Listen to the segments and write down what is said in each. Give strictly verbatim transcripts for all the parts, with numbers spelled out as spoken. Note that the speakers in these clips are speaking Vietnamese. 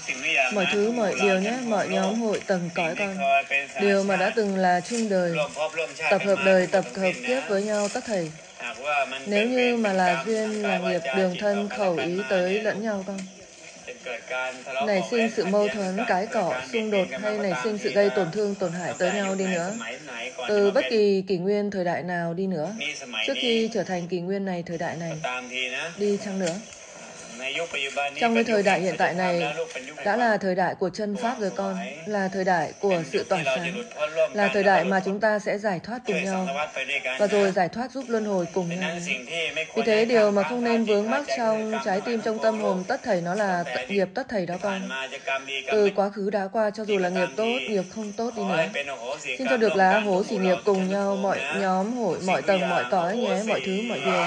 mọi thứ, mọi điều nhé, mọi nhóm hội tầng cõi con, điều mà đã từng là chung đời, tập hợp đời, tập hợp kiếp với nhau tất thảy. Nếu như mà là duyên, là nghiệp, đường thân, khẩu, ý tới lẫn nhau con, nảy sinh sự mâu thuẫn, cãi cọ, xung đột hay nảy sinh sự gây tổn thương, tổn hại tới nhau đi nữa, từ bất kỳ kỷ nguyên thời đại nào đi nữa, trước khi trở thành kỷ nguyên này, thời đại này đi chăng nữa, trong cái thời đại hiện tại này đã là thời đại của chân pháp rồi con, là thời đại của sự tỏa sáng, là thời đại mà chúng ta sẽ giải thoát cùng nhau và rồi giải thoát giúp luân hồi cùng nhau. Vì thế điều mà không nên vướng mắc trong trái tim, trong tâm hồn tất thảy nó là nghiệp tất thảy đó con, từ quá khứ đã qua, cho dù là nghiệp tốt, nghiệp không tốt đi nữa, xin cho được là hố xỉ nghiệp cùng nhau, mọi nhóm hội, mọi tầng, mọi cõi nhé, mọi thứ, mọi điều.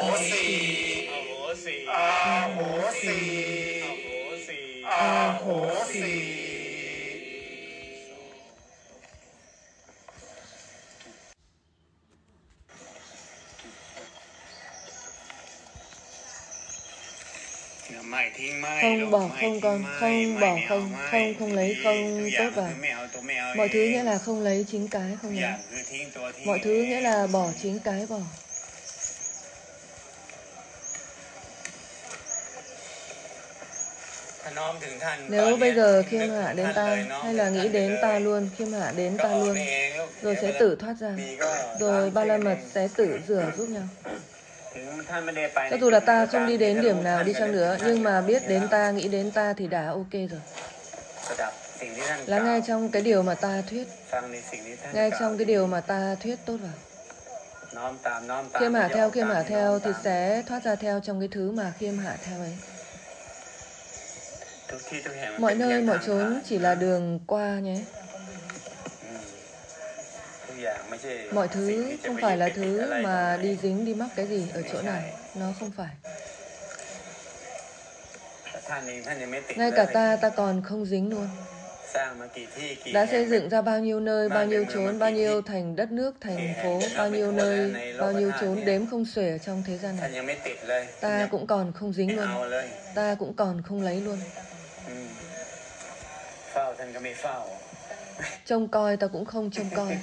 A hố xỉ, A hố xỉ. Không bỏ không con, không bỏ không, không không lấy không tốt vào. Mọi thứ nghĩa là không lấy chính cái không lấy. Mọi thứ nghĩa là bỏ chính cái bỏ. Nếu bây giờ khiêm hạ đến ta, hay là nghĩ đến ta luôn, khiêm hạ đến ta luôn, rồi sẽ tự thoát ra, rồi ba la mật sẽ tự rửa giúp nhau. Cho dù là ta không đi đến điểm nào đi chăng nữa, nhưng mà biết đến ta, nghĩ đến ta thì đã ok rồi. Là ngay trong cái điều mà ta thuyết, ngay trong cái điều mà ta thuyết tốt vào. Khiêm hạ theo, khiêm hạ theo thì sẽ thoát ra theo trong cái thứ mà khiêm hạ theo ấy. Mọi nơi, mọi chốn chỉ là đường qua nhé. Mọi thứ không phải là thứ mà đi dính, đi mắc cái gì ở chỗ này. Nó không phải. Ngay cả ta, ta còn không dính luôn. Đã xây dựng ra bao nhiêu nơi, bao nhiêu chốn, bao nhiêu thành đất nước, thành phố, bao nhiêu nơi, bao nhiêu chốn đếm không xuể ở trong thế gian này. Ta cũng còn không dính luôn. Ta cũng còn không lấy luôn. Trông coi ta cũng không trông coi.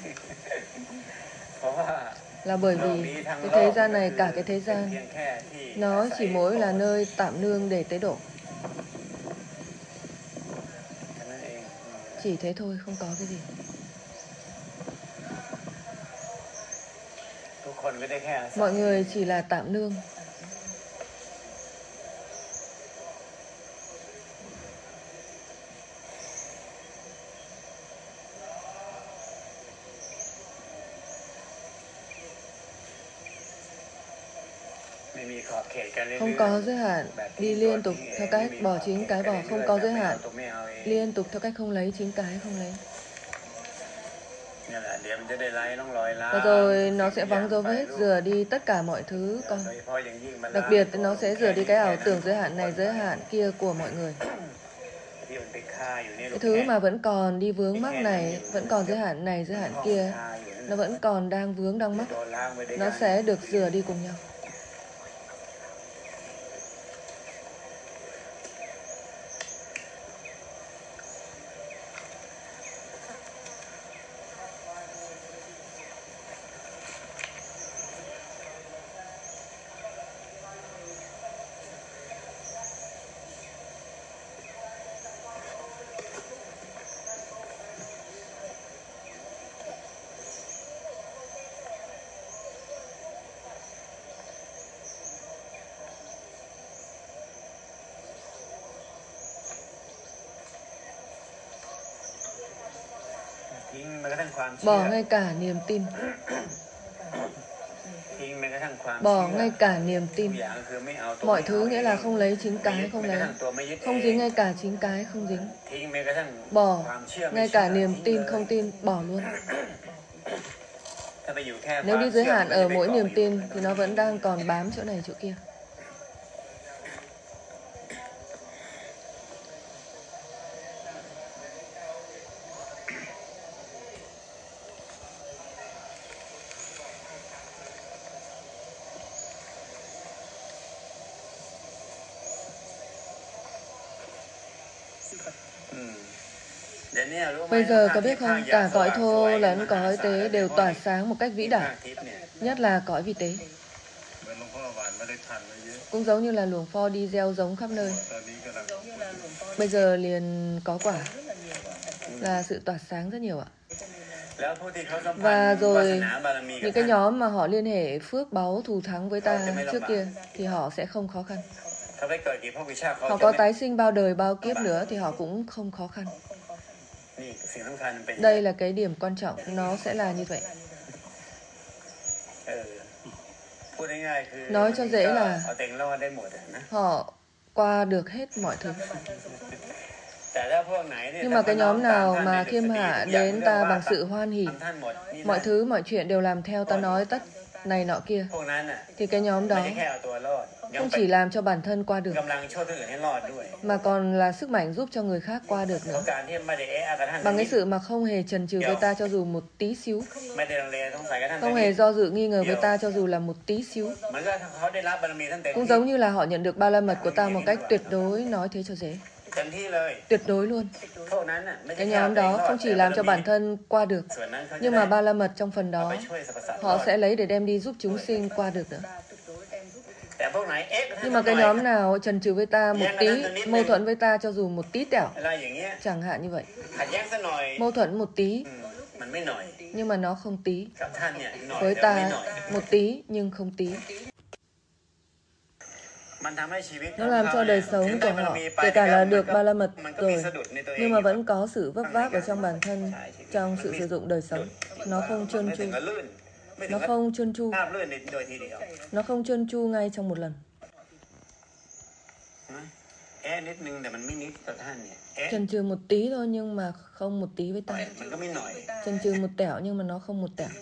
Là bởi vì cái thế gian này, cả cái thế gian, nó chỉ mỗi là nơi tạm nương để tế độ. Chỉ thế thôi, không có cái gì. Mọi người chỉ là tạm nương. Không có giới hạn, đi liên tục theo cách bỏ chính cái bỏ, không có giới hạn, liên tục theo cách không lấy chính cái không lấy. Và rồi nó sẽ vắng dấu vết, rửa đi tất cả mọi thứ con. Đặc biệt nó sẽ rửa đi cái ảo tưởng giới hạn này, giới hạn kia của mọi người. Cái thứ mà vẫn còn đi vướng mắc này, vẫn còn giới hạn này, giới hạn kia, nó vẫn còn đang vướng, đang mắc, nó sẽ được rửa đi cùng nhau. Bỏ ngay cả niềm tin. Bỏ ngay cả niềm tin. Mọi thứ nghĩa là không lấy chính cái, không lấy. Không dính ngay cả chính cái, không dính. Bỏ ngay cả niềm tin, không tin, bỏ luôn. Nếu đi giới hạn ở mỗi niềm tin thì nó vẫn đang còn bám chỗ này, chỗ kia. Bây giờ có biết không, cả cõi thô lẫn cõi tế đều tỏa sáng một cách vĩ đại, nhất là cõi vi tế. Cũng giống như là luồng pho đi gieo giống khắp nơi. Bây giờ liền có quả, là sự tỏa sáng rất nhiều ạ. Và rồi những cái nhóm mà họ liên hệ phước báu thù thắng với ta trước kia thì họ sẽ không khó khăn. Họ có tái sinh bao đời bao kiếp nữa thì họ cũng không khó khăn. Đây là cái điểm quan trọng, nó sẽ là như vậy. Nói cho dễ là họ qua được hết mọi thứ. Nhưng mà cái nhóm nào mà khiêm hạ đến ta bằng sự hoan hỉ, mọi thứ, mọi chuyện đều làm theo ta nói tất này nọ kia, thì cái nhóm đó không chỉ làm cho bản thân qua được, mà còn là sức mạnh giúp cho người khác qua được nữa. Bằng cái sự mà không hề chần chừ với ta cho dù một tí xíu, không hề do dự nghi ngờ với ta cho dù là một tí xíu. Cũng giống như là họ nhận được ba la mật của ta một cách tuyệt đối, nói thế cho dễ. Tuyệt đối luôn. Cái nhóm đó không chỉ làm cho bản thân qua được, nhưng mà ba la mật trong phần đó họ sẽ lấy để đem đi giúp chúng sinh qua được nữa. Nhưng mà cái nhóm nào chần chừ với ta một tí, mâu thuẫn với ta cho dù một tí tẹo, chẳng hạn như vậy, mâu thuẫn một tí, nhưng mà nó không tí. Với ta một tí nhưng không tí. Nó làm cho đời sống của họ, kể cả là được ba la mật rồi, nhưng mà vẫn có sự vấp váp ở trong bản thân, trong sự sử dụng đời sống. Nó không trơn tru. Nó không trơn tru. Nó không trơn tru ngay trong một lần. Chần chừ một tí thôi nhưng mà không một tí với ta. Chần chừ một tẹo nhưng mà nó không một tẹo.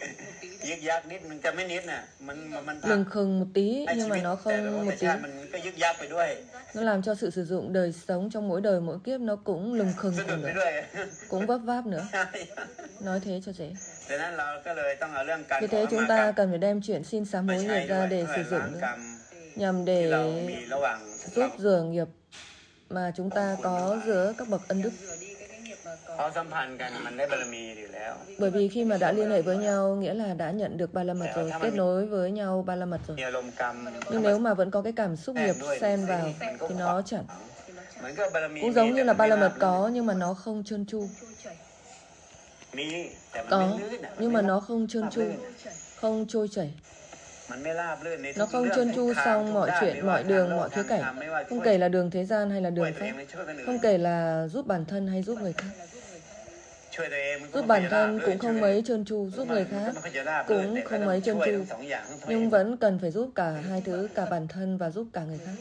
Lừng khừng một tí nhưng mà nó không một tí. Nó làm cho sự sử dụng đời sống trong mỗi đời mỗi kiếp nó cũng lừng khừng nữa, cũng vấp váp nữa. Nói thế cho dễ. Vì thế chúng ta cần phải đem chuyện xin sám hối nghiệp ra để sử dụng nữa, nhằm để giúp rửa nghiệp mà chúng ta có giữa các bậc ân đức. Bởi vì khi mà đã liên hệ với nhau nghĩa là đã nhận được ba la mật rồi, kết nối với nhau ba la mật rồi. Nhưng nếu mà vẫn có cái cảm xúc nghiệp xen vào thì nó chẳng. Cũng giống như là ba la mật có nhưng mà nó không trơn tru. Có, nhưng mà nó không trơn tru, không trôi chảy. Nó không trơn tru xong mọi chuyện, mọi đường, mọi khía cạnh. Không kể là đường thế gian hay là đường pháp. Không kể là giúp bản thân hay giúp người khác. Giúp bản thân cũng không mấy trơn tru, giúp người khác cũng không mấy trơn tru. Nhưng vẫn cần phải giúp cả hai thứ, cả bản thân và giúp cả người khác.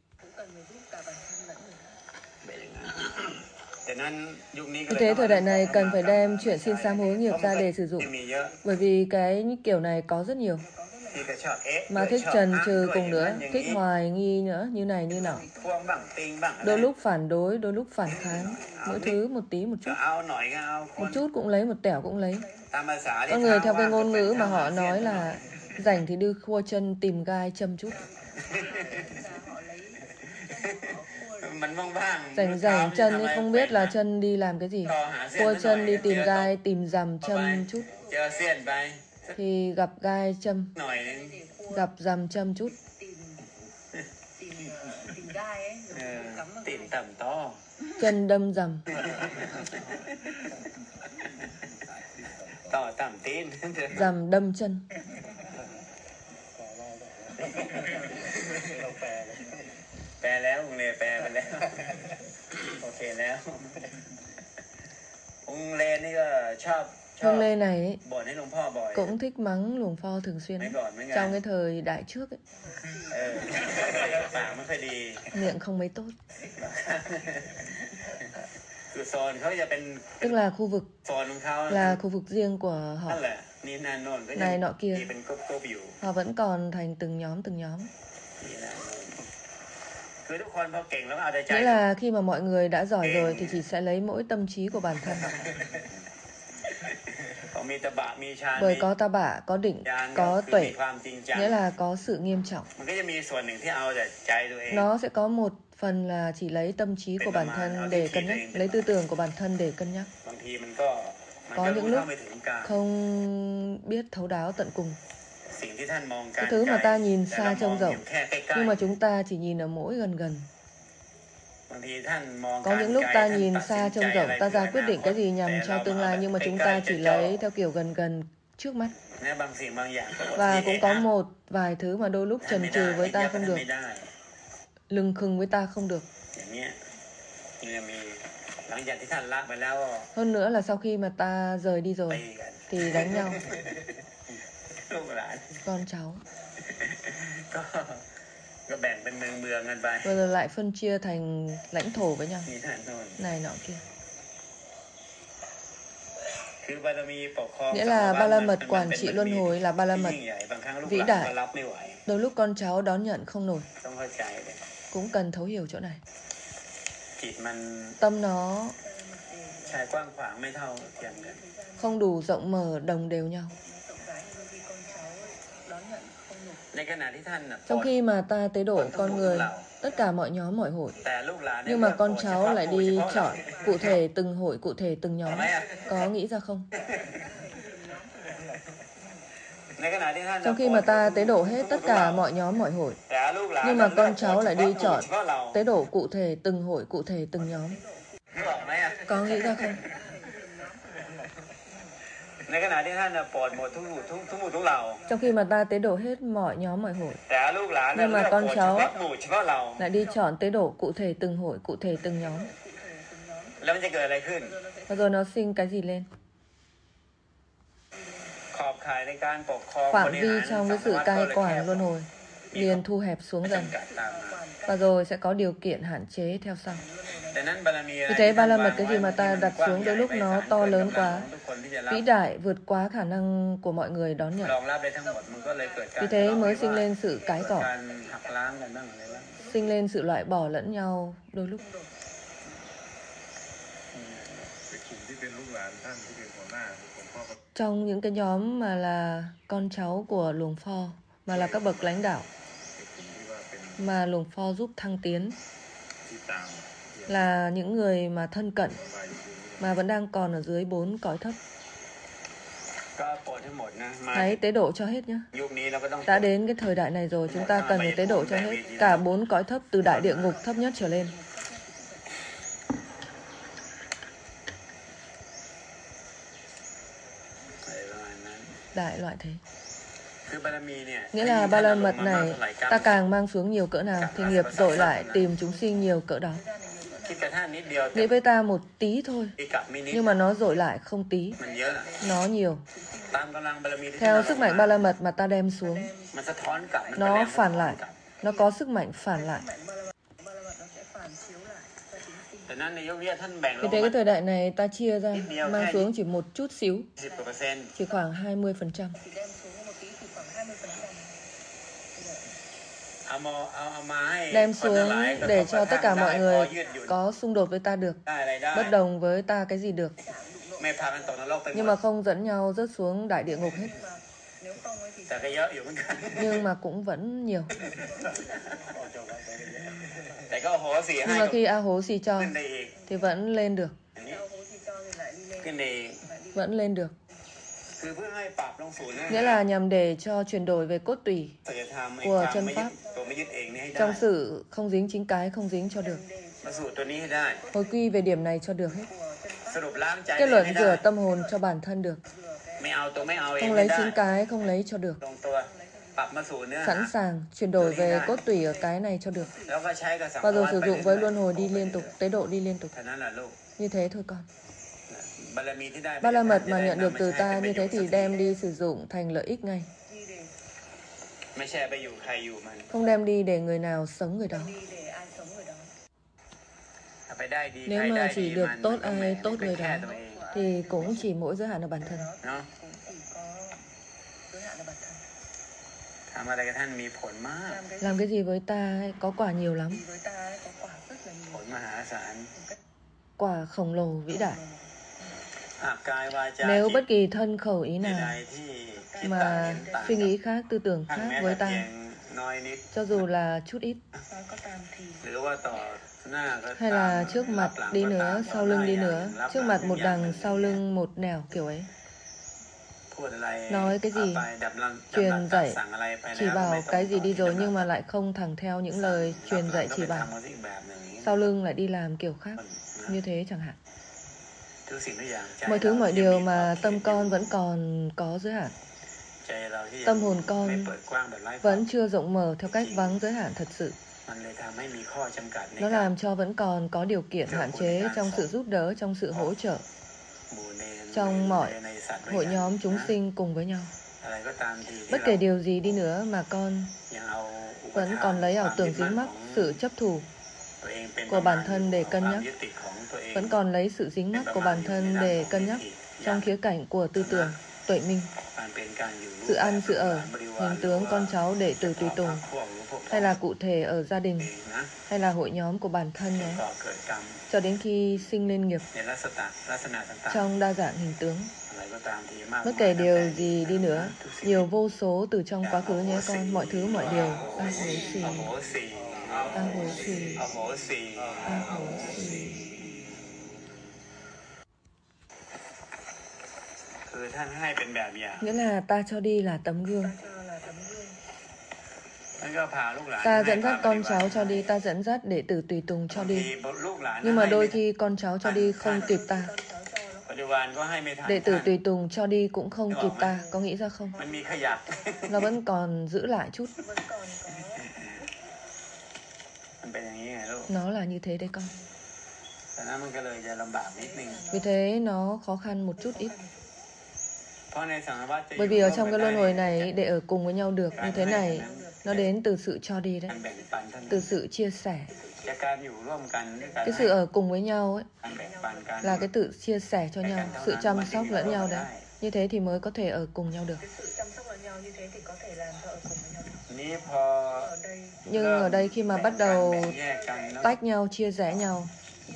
Vì thế thời đại này cần phải đem chuyện xin sám hối nghiệp ra để sử dụng. Bởi vì cái kiểu này có rất nhiều. Mà thích trần trừ cùng nữa, thích hoài nghi nữa, như này như nọ. Đôi lúc phản đối, đôi lúc phản kháng. Mỗi thứ một tí một chút. Một chút cũng lấy, một tẻo cũng lấy. Con người theo cái ngôn ngữ mà họ nói là rảnh thì đưa khua chân tìm gai châm chút. Rảnh rảnh chân ấy không biết là chân đi làm cái gì. Khua chân đi tìm gai, tìm rằm châm chút. Thì gặp gai châm, gặp rằm châm chút. Chân đâm rằm. Rằm đâm chân. Pè แล้วลุงเลแปลไปแล้วโอเคแล้วลุงเลนี่ก็ชอบ Hương Lê này ấy, cũng thích mắng Luồng Pho thường xuyên ấy. Trong cái thời đại trước ấy. Miệng không mấy tốt. Tức là khu vực là khu vực riêng của họ. Này nọ kia. Họ vẫn còn thành từng nhóm từng nhóm. Nghĩa là khi mà mọi người đã giỏi rồi thì chỉ sẽ lấy mỗi tâm trí của bản thân. Bởi có ta bạ, có định, có tuệ, nghĩa là có sự nghiêm trọng. Nó sẽ có một phần là chỉ lấy tâm trí của bản thân để cân nhắc, lấy tư tưởng của bản thân để cân nhắc. Có những lúc không biết thấu đáo tận cùng. Cái thứ mà ta nhìn xa trông rộng, nhưng mà chúng ta chỉ nhìn ở mỗi gần gần. Có những lúc ta nhìn xa trông rộng, ta ra quyết định cái gì nhằm cho tương lai, nhưng mà chúng ta chỉ lấy theo kiểu gần gần trước mắt. Và cũng có một vài thứ mà đôi lúc chần chừ với ta không được, lừng khừng với ta không được. Hơn nữa là sau khi mà ta rời đi rồi thì đánh nhau. Con cháu Rồi rồi lại phân chia thành lãnh thổ với nhau, này nọ kia. Nghĩa là Ba La Mật quản trị luân hồi là Ba La Mật vĩ đại. Đôi lúc con cháu đón nhận không nổi. Cũng cần thấu hiểu chỗ này. Tâm nó không đủ rộng mở, đồng đều nhau. Trong khi mà ta tế độ con người, tất cả mọi nhóm mọi hội, nhưng mà con cháu lại đi chọn cụ thể từng hội, cụ thể từng nhóm. Có nghĩ ra không? Trong khi mà ta tế độ hết tất cả mọi nhóm mọi hội, nhưng mà con cháu lại đi chọn tế độ cụ thể từng hội, cụ thể từng nhóm. Có nghĩ ra không? Trong khi mà ta tế độ hết mọi nhóm mọi hội, nhưng mà con cháu lại đi chọn tế độ cụ thể từng hội, cụ thể từng nhóm. Và rồi nó sinh cái gì lên? Phạm vi trong cái sự cai quản luân hồi liền thu hẹp xuống dần. Và rồi sẽ có điều kiện hạn chế theo sau. Vì thế Ba La Mật cái gì mà ta đặt xuống đôi lúc nó to lớn quá, vĩ đại, vượt quá khả năng của mọi người đón nhận. Vì thế mới sinh lên sự cái cỏ, sinh lên sự loại bỏ lẫn nhau đôi lúc. Trong những cái nhóm mà là con cháu của Luồng Pho, mà là các bậc lãnh đạo, mà Luồng Pho giúp thăng tiến, là những người mà thân cận, mà vẫn đang còn ở dưới bốn cõi thấp. Hãy tế độ cho hết nhé. Đã đến cái thời đại này rồi, chúng ta cần phải tế độ cho hết cả bốn cõi thấp, từ đại địa ngục thấp nhất trở lên. Đại loại thế. Nghĩa là Ba La Mật này, ta càng mang xuống nhiều cỡ nào thì nghiệp dội lại tìm chúng sinh nhiều cỡ đó. Nghĩ với ta một tí thôi, nhưng mà nó dội lại không tí, nó nhiều. Theo sức mạnh Ba La Mật mà ta đem xuống, nó phản lại, nó có sức mạnh phản lại. Vì thế cái thời đại này ta chia ra, mang xuống chỉ một chút xíu, chỉ khoảng hai mươi phần trăm. Đem xuống để cho tất cả mọi người có xung đột với ta được, bất đồng với ta cái gì được, nhưng mà không dẫn nhau rớt xuống đại địa ngục hết. Nhưng mà cũng vẫn nhiều. Nhưng mà khi A Hố Xì cho thì vẫn lên được. Vẫn lên được. Nghĩa là nhằm để cho chuyển đổi về cốt tủy của chân pháp, trong sự không dính chính cái, không dính cho được, hồi quy về điểm này cho được hết. Kết luận rửa tâm hồn cho bản thân được, không lấy chính cái, không lấy cho được, sẵn sàng chuyển đổi về cốt tủy ở cái này cho được, và rồi sử dụng với luân hồi đi liên tục, tế độ đi liên tục. Như thế thôi con. Ba La Mật mà nhận được từ ta như thế thì đem đi sử dụng thành lợi ích ngay. Không đem đi để người nào sống người đó. Nếu mà chỉ được tốt ai, tốt người đó, thì cũng chỉ mỗi giới hạn ở bản thân. Làm cái gì với ta có quả nhiều lắm. Quả khổng lồ vĩ đại. Nếu bất kỳ thân khẩu ý nào mà suy nghĩ khác, tư tưởng khác với ta, cho dù là chút ít, hay là trước mặt đi nữa, sau lưng đi nữa, trước mặt một đằng, sau lưng một nẻo kiểu ấy, nói cái gì, truyền dạy, chỉ bảo cái gì đi rồi nhưng mà lại không thẳng theo những lời truyền dạy chỉ bảo, sau lưng lại đi làm kiểu khác, như thế chẳng hạn. Mọi thứ mọi điều mà tâm con vẫn còn có giới hạn, tâm hồn con vẫn chưa rộng mở theo cách vắng giới hạn thật sự. Nó làm cho vẫn còn có điều kiện hạn chế trong sự giúp đỡ, trong sự hỗ trợ, trong mọi hội nhóm chúng sinh cùng với nhau. Bất kể điều gì đi nữa mà con vẫn còn lấy ảo tưởng dính mắc, sự chấp thủ của bản thân để cân nhắc, vẫn còn lấy sự dính mắc của bản thân để cân nhắc trong khía cạnh của tư tưởng, tuệ minh, sự ăn, sự ở, hình tướng con cháu đệ tử tùy tùng, hay là cụ thể ở gia đình, hay là hội nhóm của bản thân nhé, cho đến khi sinh lên nghiệp trong đa dạng hình tướng. Bất kể điều gì đi nữa, nhiều vô số từ trong quá khứ nhé con, mọi thứ mọi điều. A hố xì, a hố xì, a hố xì. Nghĩa là ta cho đi là tấm gương. Ta dẫn dắt con cháu cho đi, ta dẫn dắt đệ tử tùy tùng cho đi. Nhưng mà đôi khi con cháu cho đi không kịp ta, đệ tử tùy tùng cho đi cũng không kịp ta, có nghĩ ra không? Nó vẫn còn giữ lại chút. Nó là như thế đấy con. Vì thế nó khó khăn một chút ít. Bởi vì ở trong cái luân hồi này, để ở cùng với nhau được như thế này, nó đến từ sự cho đi đấy, từ sự chia sẻ. Cái sự ở cùng với nhau ấy là cái tự chia sẻ cho nhau, sự chăm sóc lẫn nhau đấy. Như thế thì mới có thể ở cùng nhau được. Nhưng ở đây khi mà bắt đầu tách nhau, chia rẽ nhau,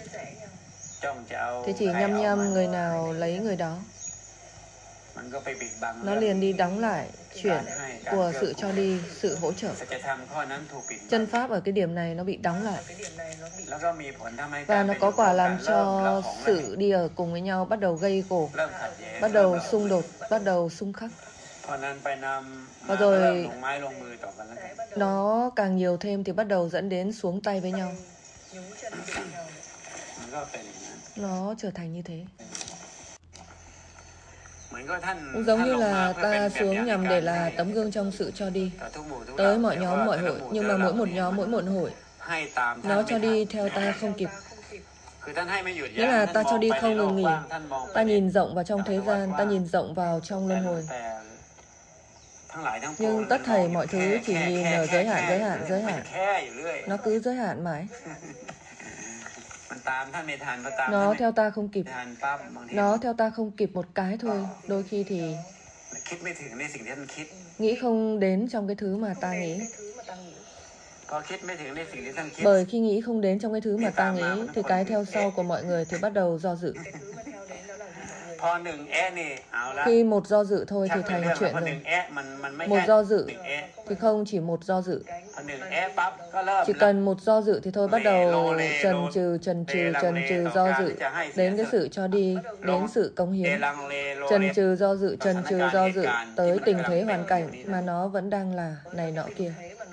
thì chỉ nhăm nhăm người nào lấy người đó, nó liền đi đóng lại chuyện của sự cho đi, sự hỗ trợ. Chân pháp ở cái điểm này nó bị đóng lại. Và nó có quả làm cho sự đi ở cùng với nhau bắt đầu gây gổ, bắt đầu xung đột, bắt đầu xung khắc. Và rồi nó càng nhiều thêm thì bắt đầu dẫn đến xuống tay với nhau. Nó trở thành như thế. Cũng giống như là ta xuống nhằm để là tấm gương trong sự cho đi tới mọi nhóm, mọi hội. Nhưng mà mỗi một nhóm, mỗi một hội, nó cho đi theo ta không kịp. Nghĩa là ta cho đi không ngừng nghỉ. Ta nhìn rộng vào trong thế gian, ta nhìn rộng vào trong luân hồi. Nhưng tất thảy mọi thứ chỉ nhìn ở giới hạn, giới hạn, giới hạn. Nó cứ giới hạn mãi. Nó theo ta không kịp. Nó theo ta không kịp một cái thôi. Đôi khi thì nghĩ không đến trong cái thứ mà ta nghĩ. Bởi khi nghĩ không đến trong cái thứ mà ta nghĩ, thì cái theo sau của mọi người thì bắt đầu do dự. Khi một do dự thôi thì thành chuyện rồi. Một do dự thì không chỉ một do dự. Chỉ cần một do dự thì thôi bắt đầu chần chừ, chần chừ, chần chừ do dự. Đến cái sự cho đi, đến sự cống hiến. Chần chừ do dự, chần chừ do dự. Tới tình thế hoàn cảnh mà nó vẫn đang là này nọ kia.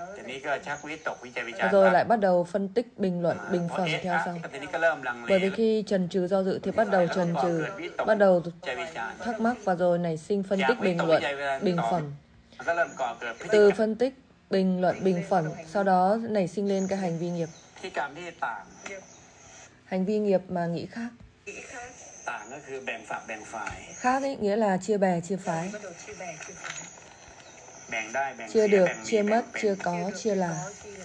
Rồi lại bắt đầu phân tích, bình luận, bình phẩm theo sau. Bởi vì khi chần chừ do dự thì bắt đầu chần chừ, bắt đầu thắc mắc và rồi nảy sinh phân tích, bình luận, bình phẩm. Từ phân tích, bình luận, bình phẩm, sau đó nảy sinh lên cái hành vi nghiệp. Hành vi nghiệp mà nghĩ khác. Khác ấy, nghĩa là chia bè, chia phái. Chia được, chia mất, chia có, chia là.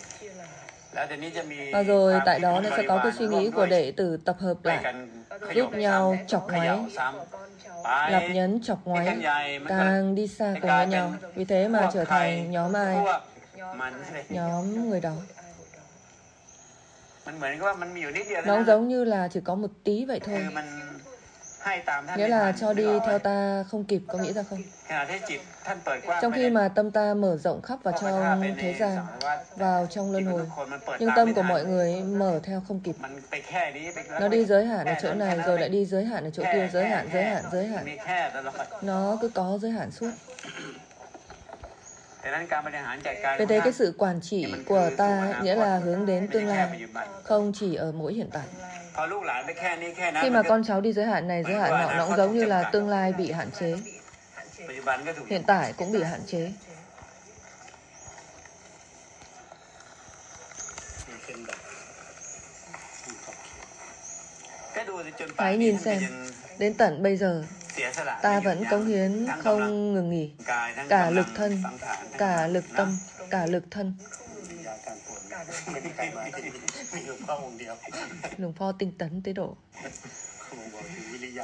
Và rồi tại đó nó sẽ có cái suy nghĩ của đệ tử tập hợp lại, giúp nhau chọc ngoáy, lặp nhấn chọc ngoáy, càng đi xa cùng với nhau. Vì thế mà trở thành nhóm ai? Nhóm người đó. Nó giống như là chỉ có một tí vậy thôi. Nghĩa là cho đi theo ta không kịp, có nghĩa ra không? ขณะที่จิตท่านเปิดกว้าง Trong ไป khi ใน mà tâm ta mở rộng khắp vào เพราะว่าถ้า trong เป็นใน thế gian, สังสารวัฏ vào trong จิต luân ของ hồi, ทุกคนมันเปิด nhưng ตาม tâm ไม่ của ทัน mọi người mở theo không kịp. มันไปแค่นี้ไปแล้ว Nó đi giới hạn ở แค่ chỗ นั้นแค่ này นั้น rồi เลย lại đi giới hạn ở chỗ แค่ kia, giới แค่ hạn, แค่ giới hạn, giới มั hạn. นมีแค่ตลอด Nó cứ có giới hạn suốt. แต่นั้นการบริหารจัดการ Vì ของ thế ท่าน cái sự quản trị của ta ấy, nghĩa là hướng đến ไม่ tương ใช่แค่ lai, ปัจจุบัน không chỉ ở mỗi hiện tại. พอลูกหลานไปแค่นี้แค่นั้น Khi มั mà นก็ con cháu đi giới hạn này, giới hạn nọ, nó cũng giống như là tương lai bị hạn chế, ปัจจุบันก็ถูก hiện tại cũng bị hạn chế. ก็ดูสิจนป่าน Hãy นี้ nhìn ท่านก็ xem, ยัง đến tận bây giờ, เสียสละ ta ไม่หยุด vẫn ยั้ง cống hiến ทั้งกำลัง không ngừng nghỉ, กายทั้ง cả กำลัง lực thân, สังขารทั้ง cả กำลัง lực นะ tâm, cả lực thân. ยาการปวดไม่มีใครมามีอยู่ข้อมูลเดียว Lùng Pho tinh tấn tế độ. ผมบอกถึงวิริยะ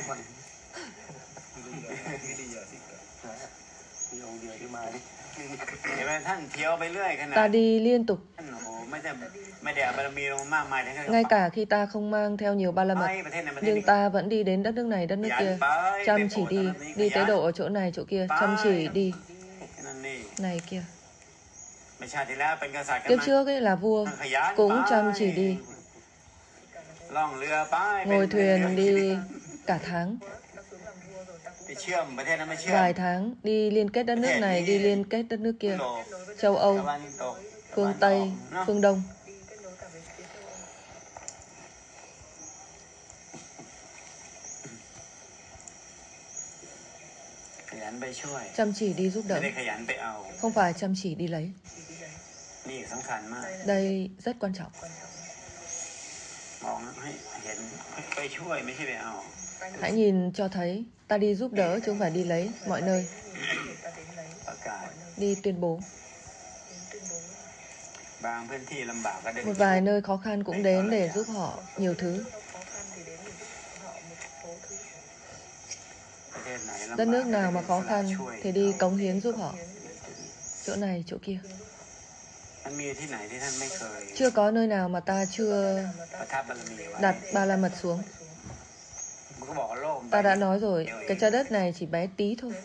วิริยะที่เกิดมีองค์เดียวที่มาเห็นไหมท่านเที่ยวไปเรื่อยขนาด Ta đi liên tục, ท่านโอ้โหไม่ได้ไม่ได้เอาบารมีลงมากมายทั้งนั้น ngay cả khi ta không mang theo nhiều ba la ไป mật, ประเทศนั้นประเทศ nhưng นี้ ta vẫn đi đến đất nước này, đất nước ขยัน kia, ไป chăm ไป chỉ โบสถ์ đi, นั้นนี้ đi ขยั tế น độ ở chỗ này, chỗ kia, ไป chăm chỉ đi, แค่นั้นนี่ này kia. ไม่ชาติที่แล้วเป็นกษัตริย์กัน Kiếp มา trước ấy là vua, ขยัน cũng ไป chăm chỉ đi, ล่องเรือไป ngồi เป็นเดือน thuyền đi cả tháng, ไปเชื่อมประเทศนั้นไม่เชื่อม vài tháng, đi liên kết đất nước này, đi liên kết đất nước ยุ kia, โรป châu ตะ Âu, วันตก phương Tây, เนาะ phương Đông. ขยันไปช่วย Chăm chỉ đi giúp ไม่ đỡ, ได้ขยันไปเอา không phải chăm chỉ đi lấy. นี่สำคัญมาก Đây rất quan trọng. มองให้เห็นไปช่วยไม่ใช่ไปเอา Hãy nhìn cho thấy, ta đi giúp đỡ chứ không phải đi lấy mọi nơi, ประกาศ đi tuyên bố. บางพื้นที่ลำบากก็ได้ Một vài nơi khó khăn cũng đến để giúp họ nhiều thứ. ประเทศไหนลำบาก Đất nước nào mà khó khăn ช่วย thì đi cống hiến giúp họ, chỗ này, chỗ kia. มันมีที่ไหนที่ท่านไม่เคย Chưa có nơi nào mà ta chưa ประทับบารมีไว้ đặt ba la mật xuống. มันก็บอกว่าโลก Ta đã nói rồi, cái trái đất này chỉ bé tí thôi.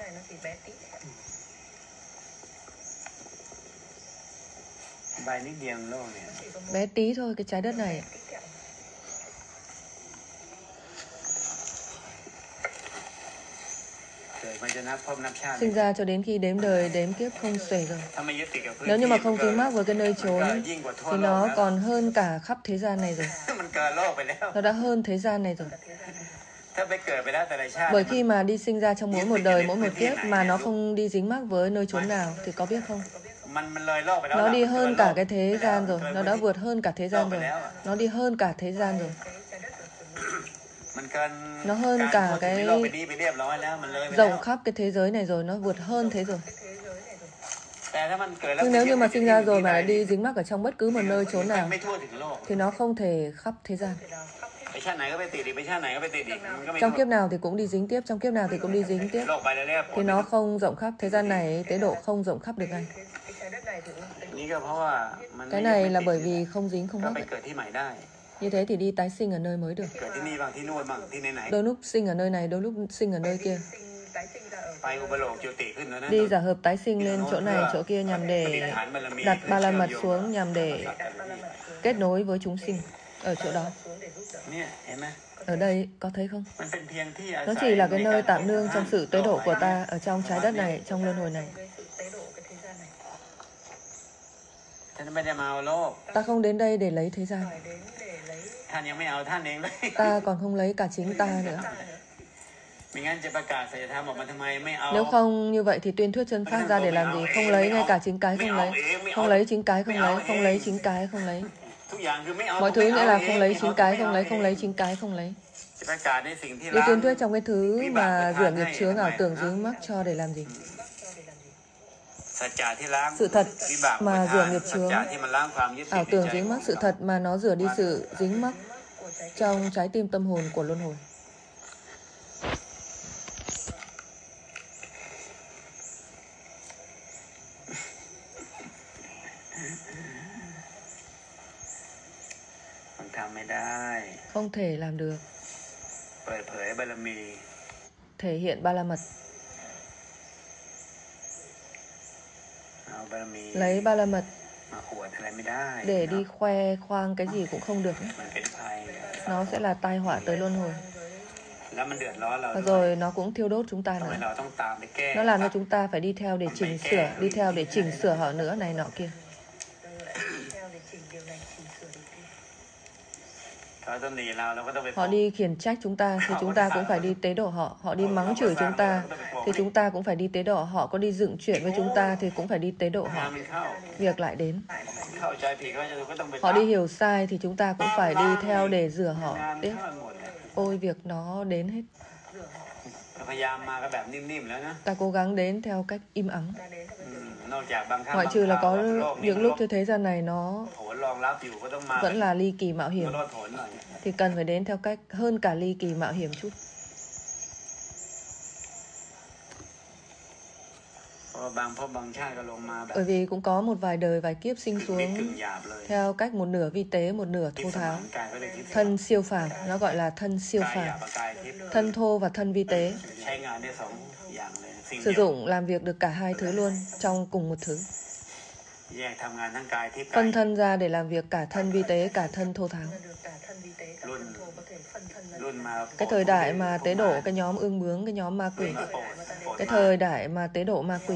ใบนิดเดียวโลกเนี่ย Bé tí thôi cái trái đất này. เกิดมันจะนับพบนับชาติ Sinh ra cho đến khi đếm đời, đếm kiếp không xuể rồi. ถ้าไม่ยึดติดกับพื้น Nếu như mà ที่ không dính mắc với cái nơi มันก็ chốn ยิ่งกว่าทั่ว thì โลก nó นะ còn hơn cả khắp thế gian này rồi. มันเกินโลกไปแล้ว Nó đã hơn thế gian này rồi. ถ้าไปเกิดไปแล้วแต่ละชาติ Bởi khi mà đi sinh ra trong mỗi một đời, mỗi một kiếp mà nó không đi dính mắc với nơi chốn nào thì có biết không? มันมันเลยโลกไปแล้ว Nó đi ล่ะ hơn เกินโล cả ก cái thế gian rồi, เกิน nó đã vượt hơn cả thế gian rồi. Nó đi hơn cả thế gian rồi. มันเกิน Nó hơn การ cả ทั่วถึง cái โลกไปนี้ไปเรียบร้อยแล้วมันเลยไปแล้ว rộng khắp cái thế giới này rồi, nó vượt hơn thế rồi. แต่ถ้ามันเกิดแล้ว Nhưng nếu như mà sinh ra rồi mà lại đi dính mắc ở trong bất cứ một nơi chốn มัน nào ไม่ทั่วถึงโลก thì nó không thể khắp thế gian. ไปชาติไหนก็ไปติดอีกไปชาติไหนก็ไปติดอีกมันก็ไม่ Trong ทั่ว kiếp nào thì cũng đi dính tiếp, trong kiếp nào thì cũng đi dính tiếp. โลกไปแล้วเรียบ Thì nó không rộng khắp, thế gian này tế độ không rộng khắp được ngay. นี่ก็เพราะว่ามัน Cái này là bởi vì không dính không ก็ mắc ไป ấy. เกิดที่ใหม่ได้ Như thế thì đi tái sinh ở nơi mới được. เกิดที่นี่บ้างที่นู่นบ้างที่ไหน Đôi lúc sinh ở nơi này, đôi lúc sinh ở nơi kia. ๆไปอุปโลกจุติขึ้นแล้วนะ Đi giả hợp tái sinh lên chỗ này, chỗ kia nhằm để đặt ba la mật xuống, nhằm để kết nối với chúng sinh ở chỗ đó. เนี่ยเห็นไหม Ở đây có thấy không? มันเป็นเพียงที่อาศัย Nó chỉ là cái nơi tạm nương trong sự tế độ của โลก ta ở trong trái đất này, trong luân hồi này. ท่านไม่ได้มาเอาโลก Ta không đến đây để lấy thế gian. ท่านยังไม่เอาท่านเองเลย Ta còn không lấy cả chính ta nữa. ไม่งั้นจะประกาศสัจธรรมออกมาทำไมไม่เอา Nếu không như vậy thì tuyên thuyết chân pháp ra để làm gì? Không lấy ngay cả chính cái không lấy. Không lấy chính cái không lấy, không lấy chính cái không lấy. ทุกอย่างคือไม่เอา Mọi thứ nghĩa là không lấy chính cái, không lấy, không không lấy chính cái, không lấy. จะประกาศในสิ่งที่ Đi ล้าง tuyên thuyết trong cái thứ mà rửa nghiệp chướng ảo tưởng dính mắc cho để làm gì? สัจจะที่ล้าง Sự thật วิบาก mà อุปทาน rửa nghiệp สัจ chướng จะที่มันล้างความยึดติด ảo ใน tưởng ใจ dính ขอ mắc, ง sự เรา thật mà nó rửa đi sự dính mắc trong trái tim tâm hồn của luân hồi. มันทำไม่ได้ Không thể làm được. thể hiện ba la mật. Lấy ba la mật để đi khoe khoang cái gì cũng không được. Nó sẽ là tai họa tới luân hồi. Và rồi nó cũng thiêu đốt chúng ta nữa. Nó làm cho chúng ta phải đi theo để chỉnh sửa, đi theo để chỉnh sửa họ nữa, này nọ kia. Họ đi khiển trách chúng ta thì chúng ta cũng phải đi tế độ họ. Họ đi mắng chửi chúng ta thì chúng ta cũng phải đi tế độ. Họ có đi dựng chuyện với chúng ta thì cũng phải đi tế độ họ. Việc lại đến. Họ đi hiểu sai thì chúng ta cũng phải đi theo để rửa họ tiếp. Ôi, việc nó đến hết. Ta cố gắng đến theo cách im ắng. Ngoại trừ là có những lúc thế gian này nó vẫn là ly kỳ mạo hiểm, thì cần phải đến theo cách hơn cả ly kỳ mạo hiểm chút. Bởi vì cũng có một vài đời, vài kiếp sinh xuống theo cách một nửa vi tế, một nửa thô tháo. Thân siêu phàm, nó gọi là thân siêu phàm. Thân thô và thân vi tế. Sử dụng làm việc được cả hai thứ luôn trong cùng một thứ. Phân thân ra để làm việc cả thân vi tế, cả thân thô tháo. Cái thời đại mà tế độ cái nhóm ương bướng, cái nhóm ma quỷ. Cái thời đại mà tế độ ma quỷ.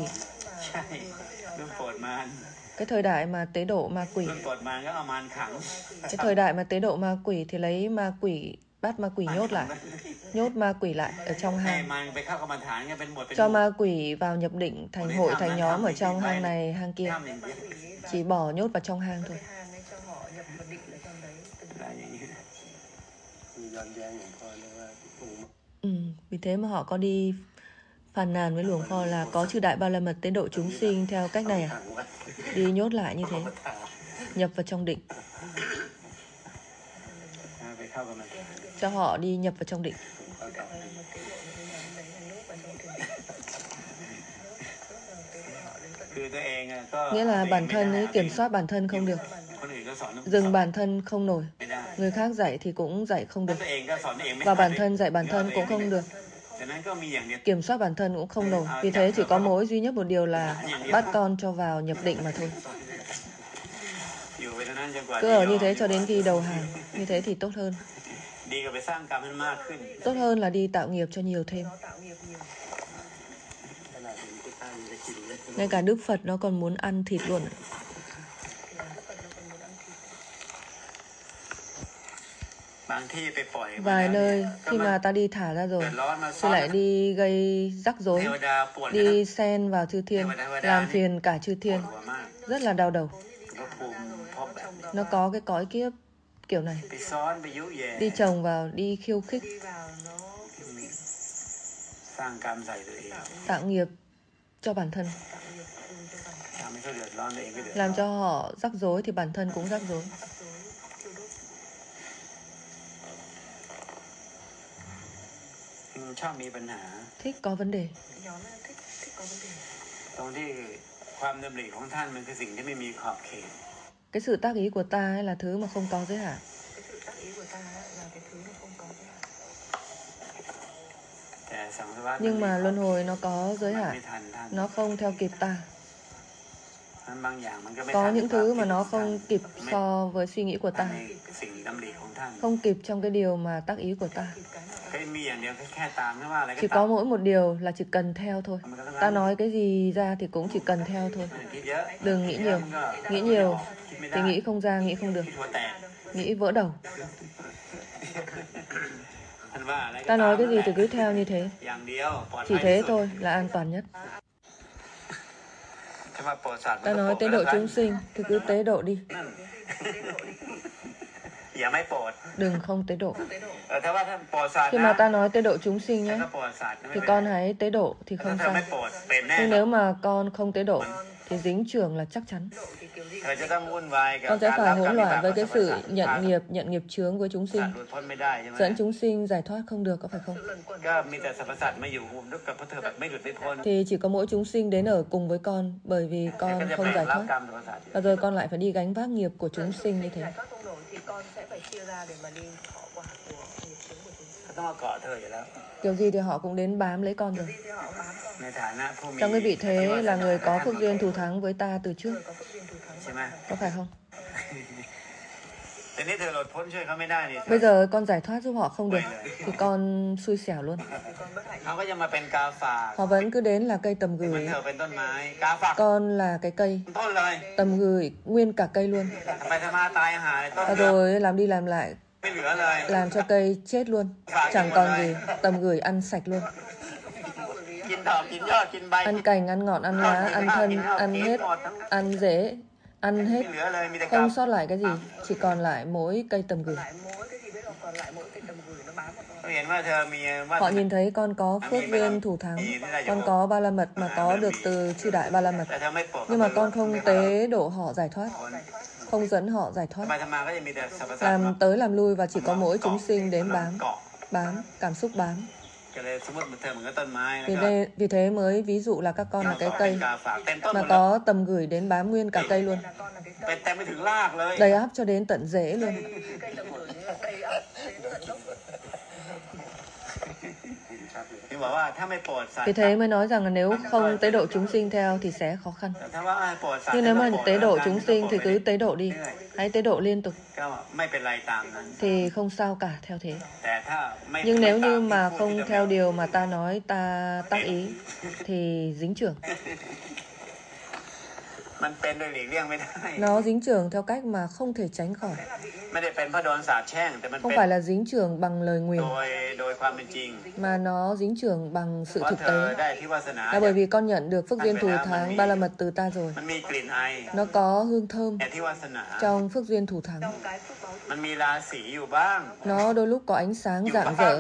Cái thời đại mà tế độ ma quỷ. Cái thời đại mà tế độ ma quỷ thì lấy ma quỷ, bắt ma quỷ nhốt lại. Nhốt ma quỷ lại ở trong hang. Cho ma quỷ vào nhập định thành hội, thành nhóm ở trong hang này, hang kia. Chỉ bỏ nhốt vào trong hang thôi. Ừ, vì thế mà họ có đi phàn nàn với Luồng Pho là có chư Đại Ba La Mật tế độ chúng sinh theo cách này à? Đi nhốt lại như thế, nhập vào trong định. Cho họ đi nhập vào trong định. Nghĩa là bản thân ấy kiểm soát bản thân không được. Dừng bản thân không nổi. Người khác dạy thì cũng dạy không được. Và bản thân dạy bản thân cũng không được. Kiểm soát bản thân cũng không nổi. Vì thế chỉ có mỗi duy nhất một điều là bắt con cho vào nhập định mà thôi. Cứ ở như thế cho đến khi đầu hàng. Như thế thì tốt hơn. Tốt hơn là đi tạo nghiệp cho nhiều thêm. Ngay cả Đức Phật nó còn muốn ăn thịt luôn. Vài nơi khi mà ta đi thả ra rồi thì lại đi gây rắc rối, đi xen vào chư thiên, làm phiền cả chư thiên, rất là đau đầu. Nó có cái cõi kiếp kiểu này, đi chồng vào, đi khiêu khích, tạo nghiệp cho bản thân, làm cho họ rắc rối thì bản thân cũng rắc rối. Thích có vấn đề. Cái sự tác ý của ta ấy là thứ mà không có giới hạn. Nhưng mà luân hồi nó có giới hạn. Nó không theo kịp ta. Có những thứ mà nó không kịp so với suy nghĩ của ta, không kịp trong cái điều mà tác ý của ta. Chỉ có mỗi một điều là chỉ cần theo thôi. Ta nói cái gì ra thì cũng chỉ cần theo thôi. Đừng nghĩ nhiều. Nghĩ nhiều thì nghĩ không ra, nghĩ không được, nghĩ vỡ đầu. Ta nói cái gì thì cứ theo như thế. Chỉ thế thôi là an toàn nhất. Ta nói tế độ chúng sinh thì cứ tế độ đi. Đừng không tế độ. Khi mà ta nói tế độ chúng sinh nhé, thì con hãy tế độ thì không sao. Nhưng nếu mà con không tế độ thì dính chưởng là chắc chắn. Con sẽ phải hỗn loạn với cái sự nhận nghiệp, nhận nghiệp chướng với chúng sinh, dẫn chúng sinh giải thoát không được, có phải không? Thì chỉ có mỗi chúng sinh đến ở cùng với con, bởi vì con không giải thoát. Và rồi con lại phải đi gánh vác nghiệp của chúng sinh như thế. con sẽ phải chia ra để mà đi thọ quả của nghiệp chướng của chúng. เขาต้องมาเกาะเธออยู่แล้ว Kiểu gì thì họ cũng đến bám lấy con rồi. ในฐานะผู้มี Trong cái vị thế là người có phước duyên thù thắng với ta từ trước. ใช่ไหม Có phải không? แต่นี่เธอหลุดพ้นช่วยเขาไม่ได้นี่ Bây giờ con giải thoát giúp họ không được thì con xui xẻo luôn. เขาก็จะมาเป็นกาฝาก Họ vẫn cứ đến là cây tầm เหมือน gửi. เธอเป็นต้นไม้กาฝาก Con là cái cây ต้นเลย tầm gửi nguyên cả cây luôn. ทำไมทำมาตายหายต้น Và เดียว rồi làm đi làm lại ไม่เหลือเลย làm cho cây chết luôn. Chẳng còn gì. Tầm gửi ăn sạch luôn. กินดอกกินยอดกินใบ Ăn cành, ăn ngọn, ăn lá, ăn thân, ăn hết, ăn rễ, ăn ไม่ hết. เหลือเลยมีแต่กา Không sót lại cái gì. Chỉ còn lại mỗi cây tầm gửi. เขาเห็นว่าเธอมีว่า Họ nhìn thấy con có phước duyên thủ thắng. Con có ba la mật mà có được từ chư đại ba la mật. แต่เธอไม่ปลด Nhưng mà con không tế độ họ giải thoát. Không dẫn họ giải ทำ thoát. ไมทำมาก็จะมีแต่สรรพสัตว์ Làm มา tới làm lui và chỉ có mỗi chúng sinh đến bám. เกาะ Bám, cảm xúc bám. ก็เลยสมมติเธอเหมือนกับต้นไม้แล้ว Vì, ก็ đây, vì thế mới ví dụ là các con là cái เป็น cây กาฝากเต็มต้นหม mà ดเลย có tầm gửi đến bám nguyên cả cây luôn. เป็นเต็มไปถึงรากเลย Đầy áp cho đến tận rễ luôn. ที่บอกว่าถ้าไม่โปรดสัตว์ Vì thế mới nói rằng là nếu không tế độ chúng sinh theo thì sẽ khó khăn. แต่ถ้าว่าโปรดสัตว์ Nhưng nếu mà โปรด tế độ แล้วกัน chúng sinh thì cứ tế độ đi. Hãy tế độ liên tục ก็ไม่เป็นไรตามนั้น thì không sao cả theo thế. แต่ถ้าไม่ Nhưng ไม่ nếu ตา như ม mà ที่พูด không ที่ theo จะ điều mà ta nói, ta tác ý thì dính trưởng. มันเป็นโดยหลีกเลี่ยงไม่ได้ Nó dính trưởng theo cách mà không thể tránh khỏi. ไม่ได้เป็นเพราะโดนสาปแช่งแต่มัน Không เป็น phải là dính trưởng bằng lời โด nguyền ยโดยความเป็นจริง mà nó dính trưởng bằng sự เพราะ thực เธอ tế. ได้ที่วาสนา Là bởi vì con nhận được phước duyên thù thắng ba la mật từ ta rồi. มันมีกลิ่นไอ Nó có hương thơm แต่ที่วาสนา trong phước duyên thủ thắng. มันมีราศีอยู่บ้าง Nó đôi lúc có ánh sáng rạng rỡ,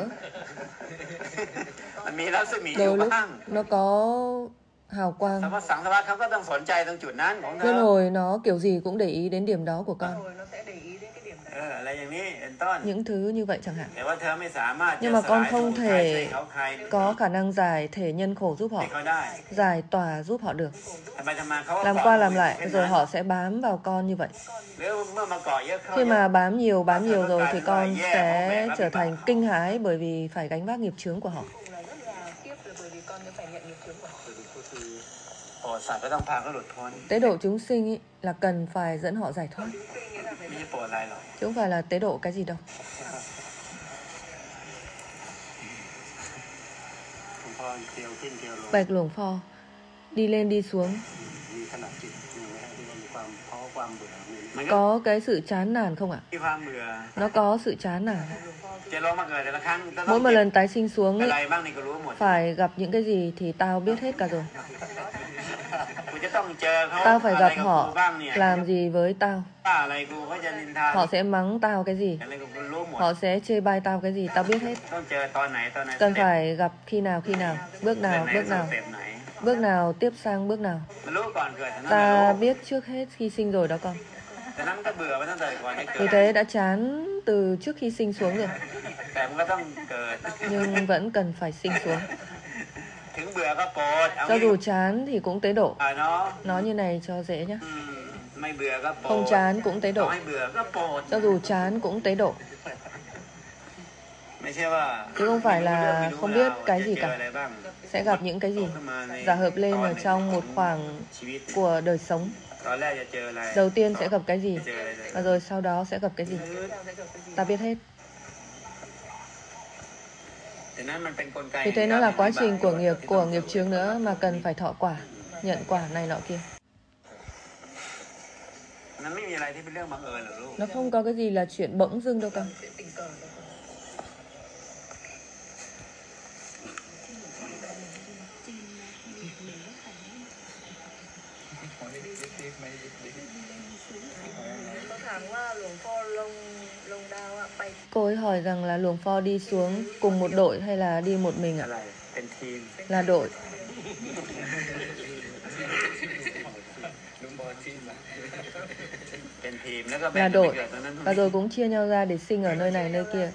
มันมีรัศมีอยู่ đôi lúc บ้าง nó có hào แต่ quang. ว่าสังสารวัฏเขาก็ต้องสนใจตรงจุดนั้นของเธ Luân อ hồi nó kiểu gì cũng để ý đến điểm đó của con. เอออะไรอย่างนี้เป็นต้น Những thứ như vậy chẳng hạn. แต่ว่าเธอไม่สามารถ Nhưng จะ mà ส con ลายส không มุทัย thể ให้เขาใคร có khả năng giải thể nhân khổ giúp ให้ họ, เขาได้ giải tỏa giúp họ được. ทำไมทำมาเขาก็ Làm เกาะ qua làm อยู่ lại เช่น rồi นั้น họ sẽ bám vào con như vậy. หรือเมื่อมาเกาะเยอะเข้า Khi mà bám nhiều, bám nhiều rồi thì con sẽ trở thành kinh hãi bởi vì phải gánh vác nghiệp chướng của họ. โปรดสัตว์ก็ต้องพาเขาหลุดพ้น Tế độ chúng sinh ý, là cần phải dẫn họ giải thoát, ไม่ใช่โปรดอะไรหรอก chứ không phải là tế độ cái gì đâu. หลวงพ่อเที่ยวขึ้นเที่ยวลง Bạch Luồng Pho, đi lên đi xuống, มีขนาดจิตอยู่ไหมที่ว่ามีความท้อความเบื่อมันก็ có cái sự chán nản không ạ? มีความเบื่อ Nó có sự chán nản. จะลงมาเกิดแต่ละครั้งจะต้อ Mỗi ง một เจ็บ lần tái sinh xuống อะ ý, ไรบ้างนี่ก็รู้หมด phải gặp những cái gì thì tao biết hết cả rồi. กูจะต้องเจอเขา Tao phải อะไร gặp กับกู họ, บ้างเนี่ย làm gì với tao. ว่าอะไรกูก็จะนินทา Họ sẽ mắng tao cái gì, อะไรกูรู้หมด họ sẽ chê bai tao cái gì, tao biết hết. ต้องเจอตอนไหนตอนไหน Cần phải gặp khi nào khi nào, bước เดือน nào ไหน bước ส nào, เต็ปไหน bước nào tiếp sang bước nào. มันรู้ก่อนเกิดแต่นั้น Ta ไม่รู้ biết trước hết khi sinh rồi đó con. แต่นั้นมันก็เบื่อมาตั้งแต่ก่อนจะเกิ Vì ด thế đã chán từ trước khi sinh xuống rồi, แต่มันก็ต้องเกิด nhưng vẫn cần phải sinh xuống. ถึงเบื่อก็โปรดเอา Cho งี้ dù chán thì cũng tế độ. อ่าเนาะ Nói như này cho dễ nhé. อืมไม่เบื่อก็โปรด Không chán cũng tế ต่อ độ. ให้เบื่อก็โปรด Cho dù chán cũng tế độ. ไม่ใช่ว่า Chứ không phải là không biết cái gì จะเจอ cả. อะไรบ้าง Sẽ gặp những cái gì ขึ้นมาใน giả hợp lên ตอนห ở นึ่ง trong một ของ khoảng ชีวิต của đời sống. ตอนแรกจะเจออะไร Đầu tiên sẽ gặp cái gì เจออะไรเลย và rồi sau đó sẽ gặp cái gì. Ta biết hết. แต่นั้นมันเป็นกลไก Vì thế nó là quá trình của nghiệp, của nghiệp chướng nữa mà cần phải thọ quả, nhận quả này nọ kia. มันไม่มีอะไรที่เป็นเรื่องบังเอิญหรอกลูก Nó không có cái gì là chuyện bỗng dưng đâu con. Cô ấy hỏi rằng là Luồng Pho đi xuống cùng một đội hay là đi một mình ạ? อะไรเป็นทีม Là đội. เป็นทีมแล้วก็แบ่ง Là กันไป đội. เกิดตรงนั้นตรง Và นี้ rồi cũng chia nhau ra để sinh ở nơi này nơi kia.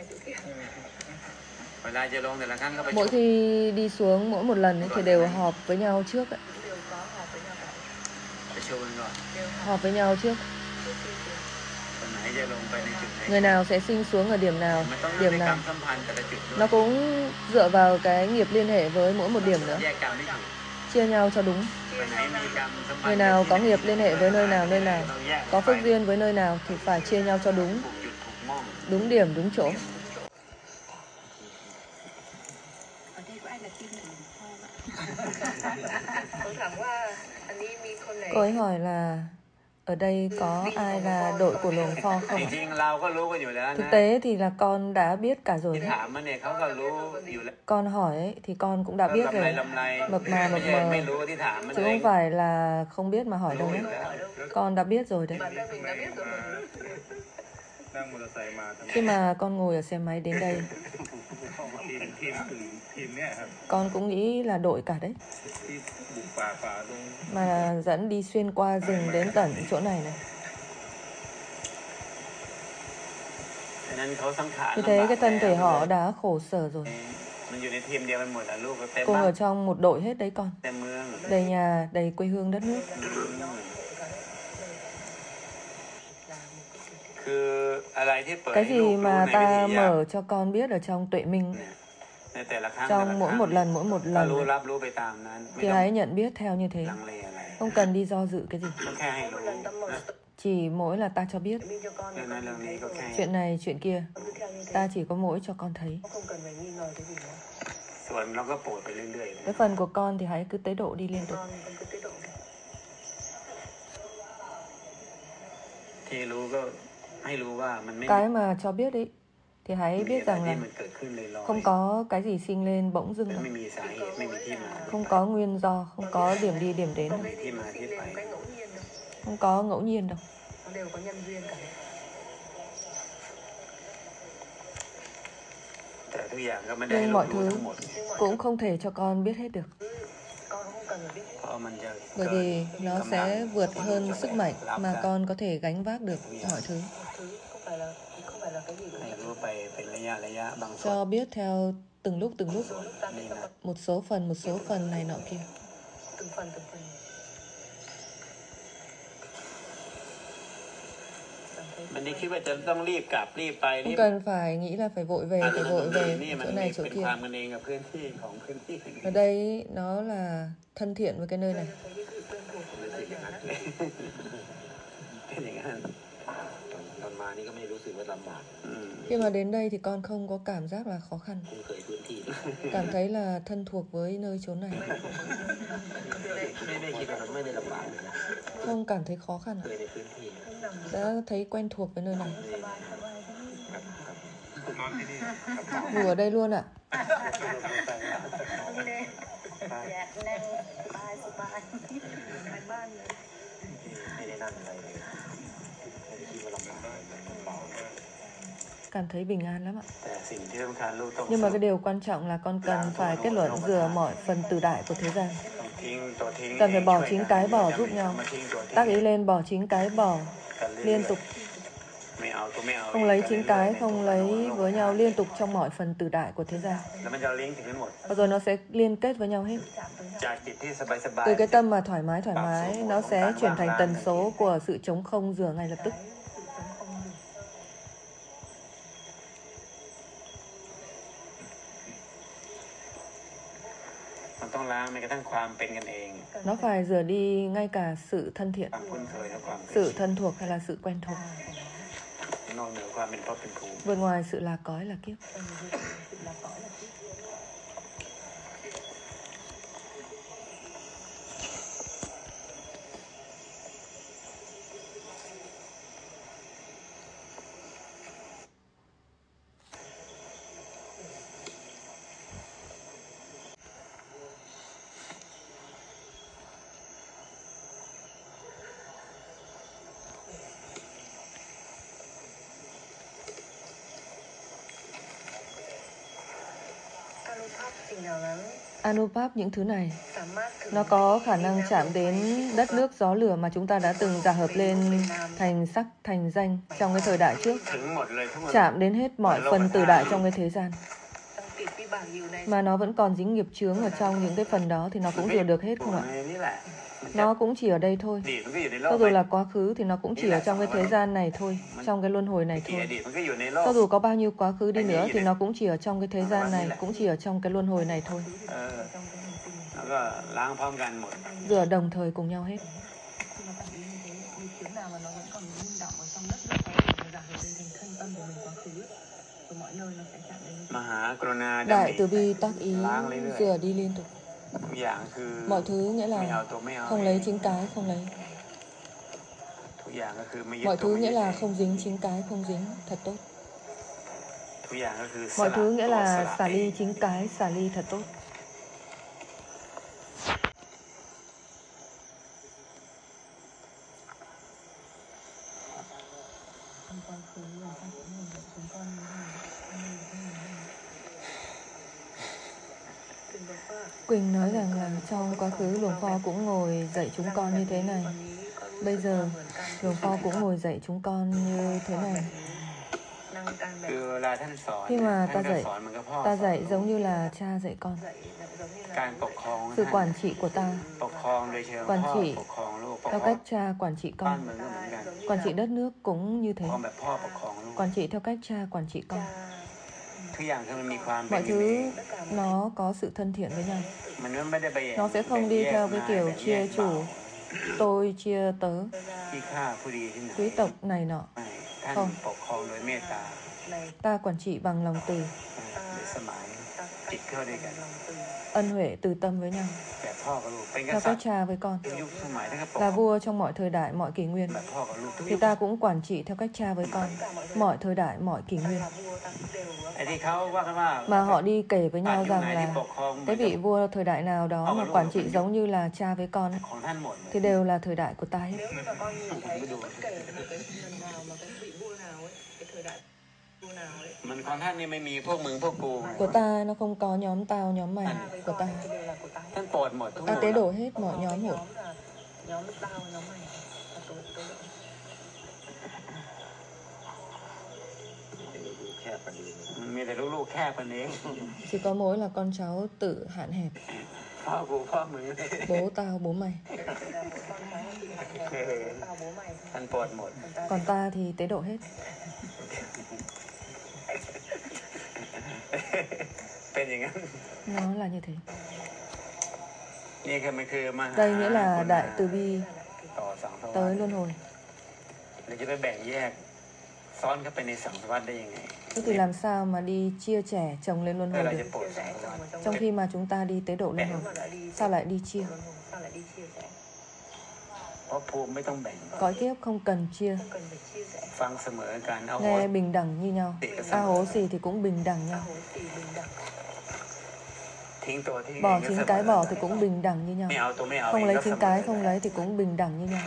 เวลาจะลงแต่ละครั้งก็ไป Mỗi ชม khi đi xuống mỗi một lần ấy, thì đều họp với nhau trước ạ. ไปชมกันก่อน Họp với nhau trước. ตอนไหน Người nào sẽ sinh xuống ở điểm nào, điểm nào. Nó cũng dựa vào cái nghiệp liên hệ với mỗi một điểm nữa. Chia nhau cho đúng. Người nào có nghiệp liên hệ với nơi nào, nơi nào, có phước duyên với nơi nào thì phải chia nhau cho đúng. Đúng điểm, đúng chỗ. Cô ấy hỏi là ở đây có ai là đội của Hluồng Pho không? Thực tế thì là con đã biết cả rồi đấy. Con hỏi ấy, thì con cũng đã biết rồi. Mập mà mập mờ. Chứ không phải là không biết mà hỏi đâu nhé. Con đã biết rồi đấy. Khi mà con ngồi ở xe máy đến đây, con cũng nghĩ là đội cả đấy. Mà dẫn đi xuyên qua rừng đến tận chỗ này này. Vì thế cái thân thể họ đã khổ sở rồi. Cùng ở trong một đội hết đấy con. Đầy nhà, đầy quê hương đất nước. Cái gì mà ta mở cho con biết ở trong tuệ minh, trong mỗi một lần, mỗi một lần thì hãy nhận biết theo như thế. Không cần đi do dự cái gì. Chỉ mỗi là ta cho biết. Chuyện này, chuyện kia, ta chỉ có mỗi cho con thấy. Cái phần của con thì hãy cứ tế độ đi liên tục. Cái mà cho biết ấy, thì hãy biết rằng là không có cái gì sinh lên bỗng dưng đâu. Không có nguyên do, không có điểm đi điểm đến đâu. Không có ngẫu nhiên đâu. Nhưng mọi thứ cũng không thể cho con biết hết được. Bởi vì nó sẽ vượt hơn sức mạnh mà con có thể gánh vác được mọi thứ. Cho biết theo từng lúc từng lúc, một số phần, một số phần này nọ kia. Không cần phải nghĩ là phải vội về, phải vội về chỗ này chỗ kia. Ở đây nó là thân thiện với cái nơi này. Khi mà đến đây thì con không có cảm giác là khó khăn. Cảm thấy là thân thuộc với nơi chốn này. Không cảm thấy khó khăn. Đã thấy quen thuộc với nơi này. Ngủ ở đây luôn ạ. Cảm thấy bình an lắm ạ. Nhưng mà cái điều quan trọng là con cần phải kết luận rửa mọi phần từ đại của thế gian. Cần phải bỏ chính cái bỏ giúp nhau. Tác ý lên bỏ chính cái bỏ liên tục. Không lấy chính cái, không lấy với nhau liên tục trong mọi phần từ đại của thế gian. Và rồi nó sẽ liên kết với nhau hết. Từ cái tâm mà thoải mái thoải mái, nó sẽ chuyển thành tần số của sự trống không rửa ngay lập tức. Nó phải rửa đi ngay cả sự thân thiện, sự thân thuộc hay là sự quen thuộc. Vượt ngoài sự là cõi là kiếp. Anupap, những thứ này, nó có khả năng chạm đến đất nước gió lửa mà chúng ta đã từng giả hợp lên thành sắc, thành danh trong cái thời đại trước. Chạm đến hết mọi phần từ đại trong cái thế gian. Mà nó vẫn còn dính nghiệp chướng ở trong những cái phần đó thì nó cũng rửa được hết không ạ? nó cũng chỉ ở đây thôi. Cho dù là quá khứ thì nó cũng chỉ ở trong cái thế gian này thôi, trong cái luân hồi này thôi. Cho dù có bao nhiêu quá khứ đi nữa thì nó cũng chỉ ở trong cái thế gian này, cũng chỉ ở trong cái luân hồi này thôi. Rửa đồng thời cùng nhau hết. Đại từ bi tác ý rửa đi liên tục. Mọi thứ nghĩa là không lấy chính cái, không lấy. Mọi thứ nghĩa là không dính chính cái, không dính, thật tốt. Mọi thứ nghĩa là xả ly chính cái, xả ly thật tốt. Quỳnh nói rằng là trong quá khứ Luồng Pho cũng ngồi dạy chúng con như thế này. Bây giờ Luồng Pho cũng ngồi dạy chúng con như thế này. Khi mà ta dạy, ta dạy giống như là cha dạy con. Sự quản trị của ta, quản trị theo cách cha quản trị con. Quản trị đất nước cũng như thế. Quản trị theo cách cha quản trị con. Mọi thứ nó có sự thân thiện với nhau. Nó sẽ không đi theo cái kiểu chia chủ, tôi chia tớ, quý tộc này nọ. Không. Ta quản trị bằng lòng từ, ân huệ từ tâm với nhau. Theo cách cha với con. Là vua trong mọi thời đại, mọi kỷ nguyên, thì ta cũng quản trị theo cách cha với con, mọi thời đại, mọi kỷ nguyên. Mà họ đi kể với nhau rằng là cái vị vua thời đại nào đó mà quản trị giống như là cha với con ấy, thì đều là thời đại của ta hết. Của ta nó không có nhóm tao, nhóm mày. Của ta ta tế đổ hết mọi nhóm một. Chỉ có mỗi là con cháu tự hạn hẹp. Bố tao, bố mày. Còn ta thì tế độ hết. Nó là như thế. Đây nghĩa là đại từ bi tới luân hồi. Thế thì làm sao mà đi chia trẻ chồng lên luân hồi được? Trong khi mà chúng ta đi tế độ luân hồi, sao lại đi chia? Cõi kiếp không cần chia. Nghe bình đẳng như nhau. A hố xì thì cũng bình đẳng nhau. Bỏ chính cái bỏ thì cũng bình đẳng như nhau. Không lấy chính cái không lấy thì cũng bình đẳng như nhau.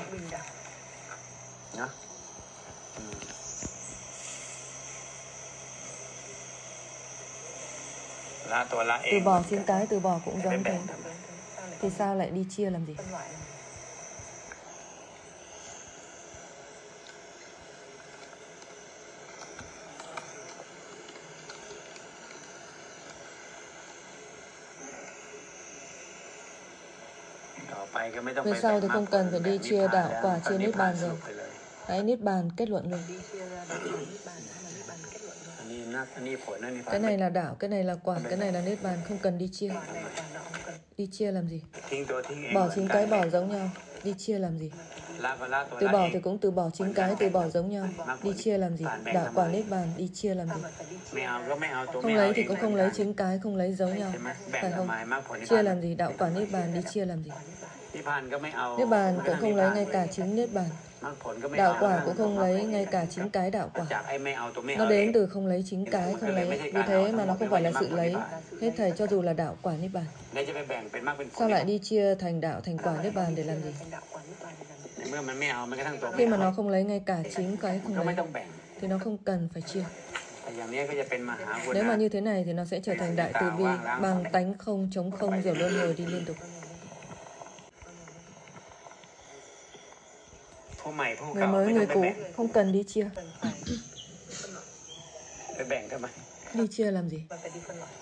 Từ bỏ chính cái, từ bỏ cũng giống thế. Thì sao lại đi chia làm gì? Về sau thì không cần phải đi chia đạo quả, chia niết bàn rồi. Hãy niết bàn kết luận luôn. Cái này là đạo, cái này là quả, cái này là niết bàn, không cần đi chia. Đi chia làm gì? Bỏ chính cái bỏ giống nhau, đi chia làm gì? Từ bỏ thì cũng từ bỏ chính cái, từ bỏ giống nhau, đi chia làm gì? Đạo quả niết bàn, đi chia làm gì? Không lấy thì cũng không lấy chính cái, không lấy giống nhau, phải không? Chia làm gì? Đạo quả niết bàn, đi chia làm gì? Niết bàn cũng không lấy ngay cả chính niết bàn. Đạo quả cũng không lấy ngay cả chính cái đạo quả. Nó đến từ không lấy chính cái, không lấy. Vì thế mà nó không phải là sự lấy. Hết thầy cho dù là đạo quả niết bàn. Sao lại đi chia thành đạo, thành quả niết bàn để làm gì? Khi mà nó không lấy ngay cả chính cái không lấy, thì nó không cần phải chia. Nếu mà như thế này thì nó sẽ trở thành đại từ bi, bằng tánh không, chống không, rồi luân hồi đi liên tục. Người mới, người cũ, không cần đi chia. Đi chia làm gì?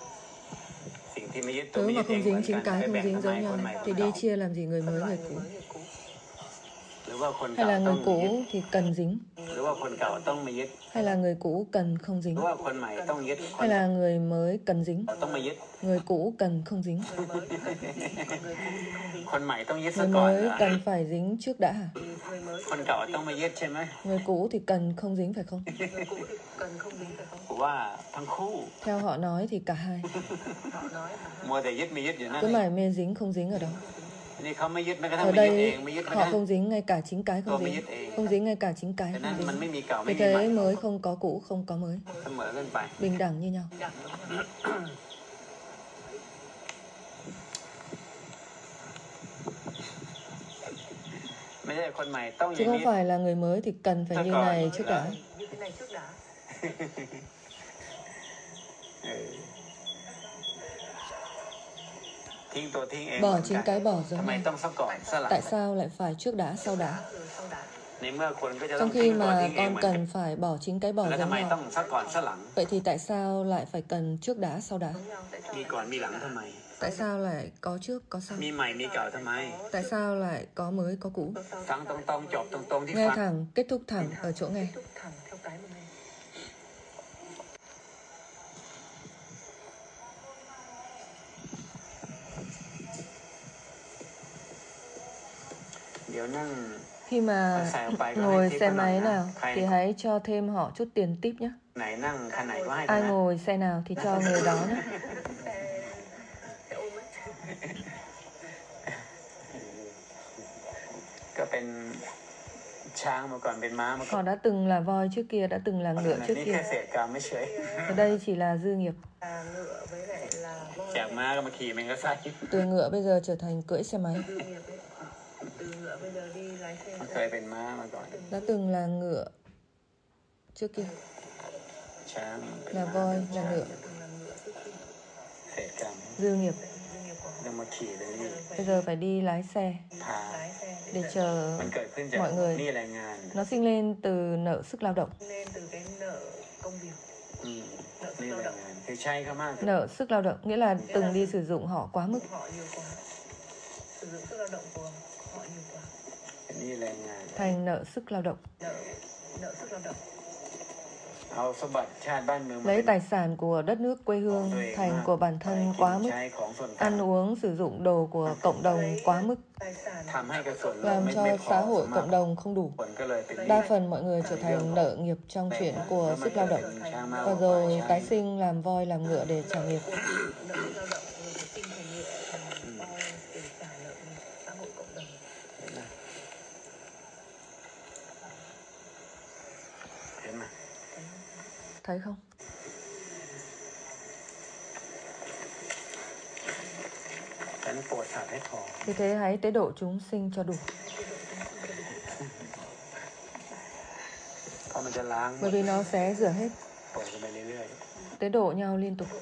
Thứ mà không dính chính cái, không dính giống nhau thì đi chia làm gì người mới, người cũ? Hay là người cũ thì cần dính? Hay là người cũ cần không dính? Hay là người mới cần dính? Người cũ cần không dính? Người mới cần phải dính trước đã hả? Người cũ thì cần không dính phải không? Theo họ nói thì cả hai. Cứ mải mê dính không dính ở đó. Ở đây họ không dính, ngay cả chính cái không dính. Không dính ngay cả chính cái không dính. Vì thế mới không có cũ, không có mới. Bình đẳng như nhau. Chứ không phải là người mới thì cần phải như này trước đã. Bỏ chính cái bỏ giống nhau. Tại sao lại phải trước đã sau đã? Trong khi mà con cần phải bỏ chính cái bỏ giống nhau, vậy thì tại sao lại phải cần trước đã sau đã? Tại sao lại có trước có sau? Tại sao lại có mới có cũ? Nghe thẳng, kết thúc thẳng ở chỗ nghe. Khi mà ngồi xe máy nào thì hãy cho thêm họ chút tiền tip nhé. Ai ngồi xe nào thì cho người đó nhé. Họ đã từng là voi trước kia, đã từng là ngựa trước kia. Ở đây chỉ là dư nghiệp. Từ ngựa bây giờ trở thành cưỡi xe máy. Đã từng là ngựa trước kia. Là voi, là ngựa. Dư nghiệp. Bây giờ phải đi lái xe để chờ mọi người. Nó sinh lên từ nợ sức lao động. Nợ sức lao động nghĩa là từng đi sử dụng họ quá mức. Thành nợ sức lao động. Lấy tài sản của đất nước quê hương thành của bản thân quá mức. Ăn uống sử dụng đồ của cộng đồng quá mức. Làm cho xã hội cộng đồng không đủ. Đa phần mọi người trở thành nợ nghiệp trong chuyện của sức lao động. Và rồi tái sinh làm voi làm ngựa để trả nghiệp. Thấy không? Vì thế hãy tế độ chúng sinh cho đủ. Bởi vì nó sẽ rửa hết. Tế độ nhau liên tục.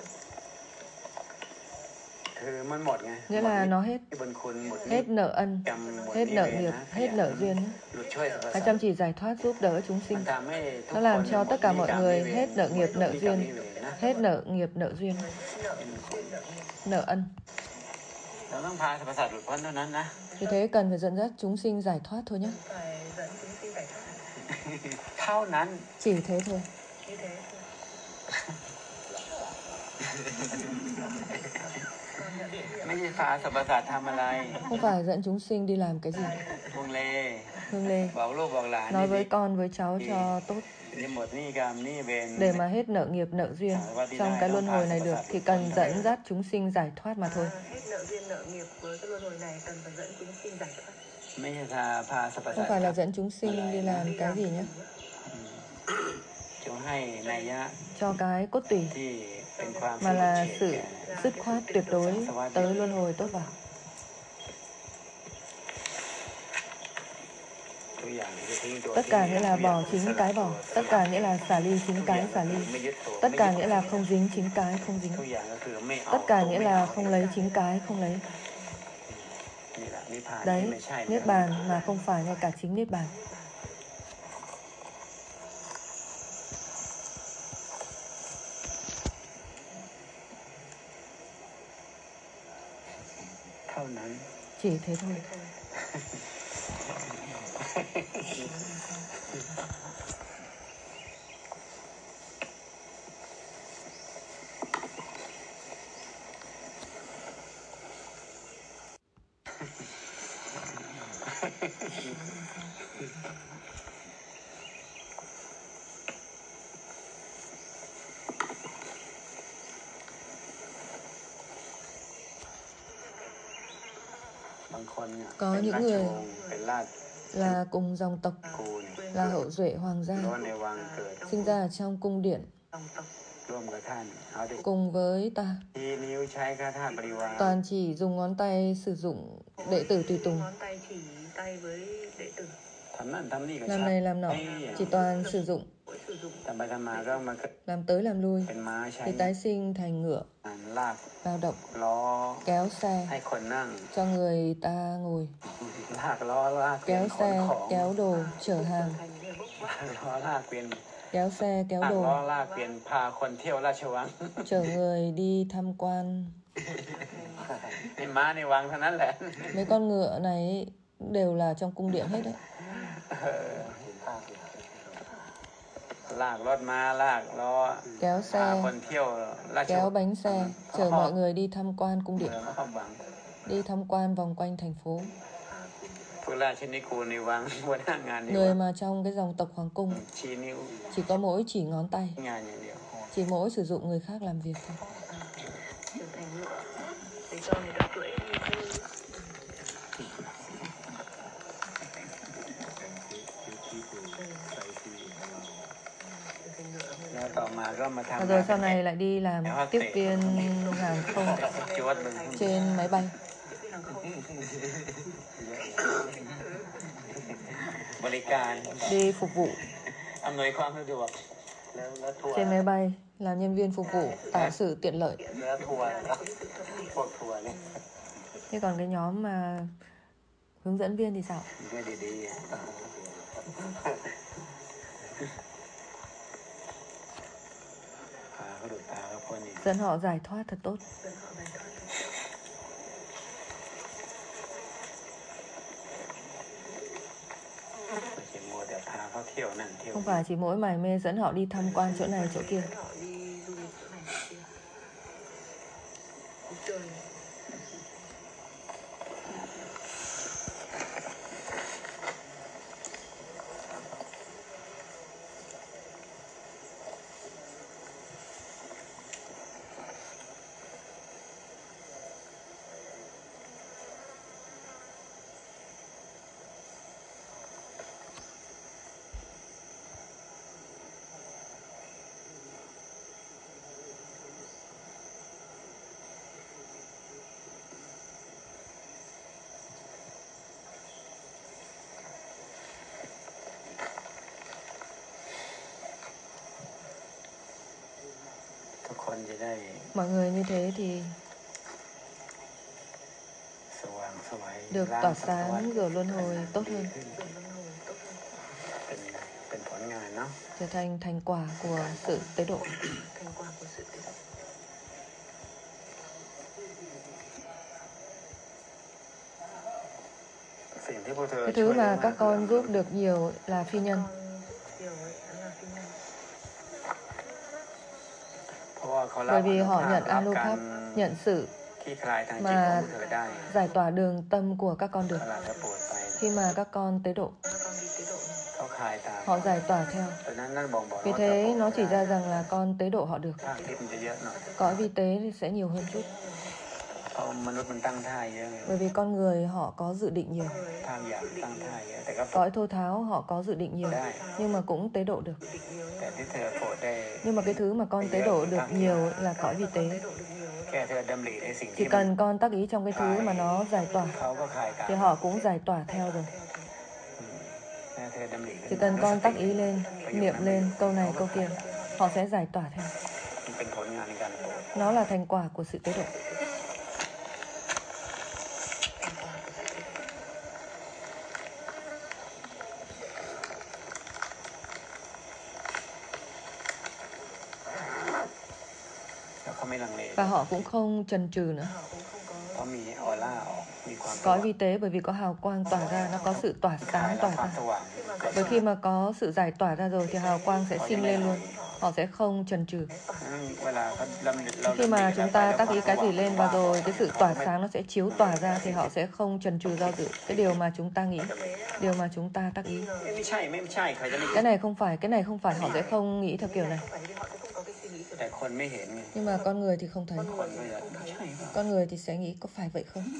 Nghĩa là nó hết. Hết nợ ân, hết nợ nghiệp, hết nợ duyên. Hãy chăm chỉ giải thoát giúp đỡ chúng sinh. Nó làm cho tất cả mọi người hết nợ nghiệp, nợ duyên. Hết nợ nghiệp, nợ duyên. Nợ ân. Vì thế cần phải dẫn dắt chúng sinh giải thoát thôi nhé. Chỉ thế thôi. Không phải dẫn chúng sinh đi làm cái gì. Hương Lê nói với con với cháu cho tốt. Để mà hết nợ nghiệp nợ duyên trong cái luân hồi này được thì cần dẫn dắt chúng sinh giải thoát mà thôi. Không phải là dẫn chúng sinh đi làm cái gì nhé. Cho cái cốt tủy, mà là sự dứt khoát tuyệt đối tới luân hồi tốt vào. Tất cả nghĩa là bỏ chính cái bỏ. Tất cả nghĩa là xả ly chính cái xả ly. Tất cả nghĩa là không dính chính cái không dính. Tất cả nghĩa là không lấy chính cái không lấy. Đấy, Niết Bàn mà không phải ngay cả chính Niết Bàn. Chỉ thế thôi. Có những người là cùng dòng tộc, là hậu duệ hoàng gia, sinh ra ở trong cung điện cùng với ta. Toàn chỉ dùng ngón tay sử dụng đệ tử tùy tùng, làm này làm nọ, chỉ toàn sử dụng, làm tới làm lui thì tái sinh thành ngựa, lao động, kéo xe cho người ta ngồi, kéo xe, kéo đồ, chở hàng, kéo xe, kéo đồ, chở người đi tham quan. Mấy con ngựa này đều là trong cung điện hết đấy. Kéo xe, kéo bánh xe, chở mọi người đi tham quan cung điện, đi tham quan vòng quanh thành phố. Người mà trong cái dòng tộc hoàng cung chỉ có mỗi chỉ ngón tay, chỉ mỗi sử dụng người khác làm việc thôi. Và rồi sau này lại đi làm tiếp viên hàng không trên máy bay, đi phục vụ trên máy bay, làm nhân viên phục vụ, tạo sự tiện lợi. Thế còn cái nhóm mà hướng dẫn viên thì sao? Dẫn họ giải thoát thật tốt. Không phải chỉ mỗi mải mê dẫn họ đi tham quan chỗ này chỗ kia. Mọi người như thế thì được tỏa sáng rửa luân hồi tốt hơn, trở thành thành quả của sự tế độ. Cái thứ mà các con giúp được nhiều là phi nhân. Bởi vì họ nhận Anupat, nhận sự mà giải tỏa đường tâm của các con được. Khi mà các con tế độ, họ giải tỏa theo. Vì thế nó chỉ ra rằng là con tế độ họ được. Cõi vi tế thì sẽ nhiều hơn chút. Bởi vì con người họ có dự định nhiều. Cõi thô tháo họ có dự định nhiều, nhưng mà cũng tế độ được. Nhưng mà cái thứ mà con tế độ được nhiều là cõi vi tế. Chỉ cần con tác ý trong cái thứ mà nó giải tỏa thì họ cũng giải tỏa theo rồi. Chỉ cần con tác ý lên, niệm lên câu này câu kia, họ sẽ giải tỏa theo. Nó là thành quả của sự tế độ. Và họ cũng không chần chừ nữa. cõi vi tế, bởi vì có hào quang tỏa ra, nó có sự tỏa sáng tỏa ra. Bởi khi mà có sự giải tỏa ra rồi thì hào quang sẽ sinh lên luôn, họ sẽ không chần chừ. Khi mà chúng ta tác ý cái gì lên và rồi cái sự tỏa sáng nó sẽ chiếu tỏa ra thì họ sẽ không chần chừ do dự cái điều mà chúng ta nghĩ, điều mà chúng ta tác ý. Cái này không phải, cái này không phải, họ sẽ không nghĩ theo kiểu này. Nhưng mà con người thì không thấy. Con người thì sẽ nghĩ có phải vậy không?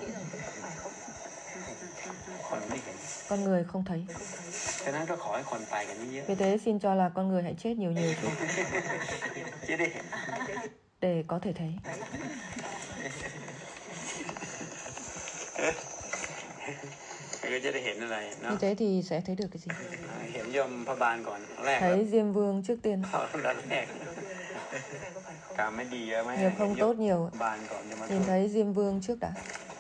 Con người không thấy. Vì thế xin cho là con người hãy chết nhiều nhiều chút để có thể thấy. Như thế thì sẽ thấy được cái gì? Thấy Diêm Vương trước tiên. Nghiệp không tốt nhiều. Nhìn thấy Diêm Vương trước đã.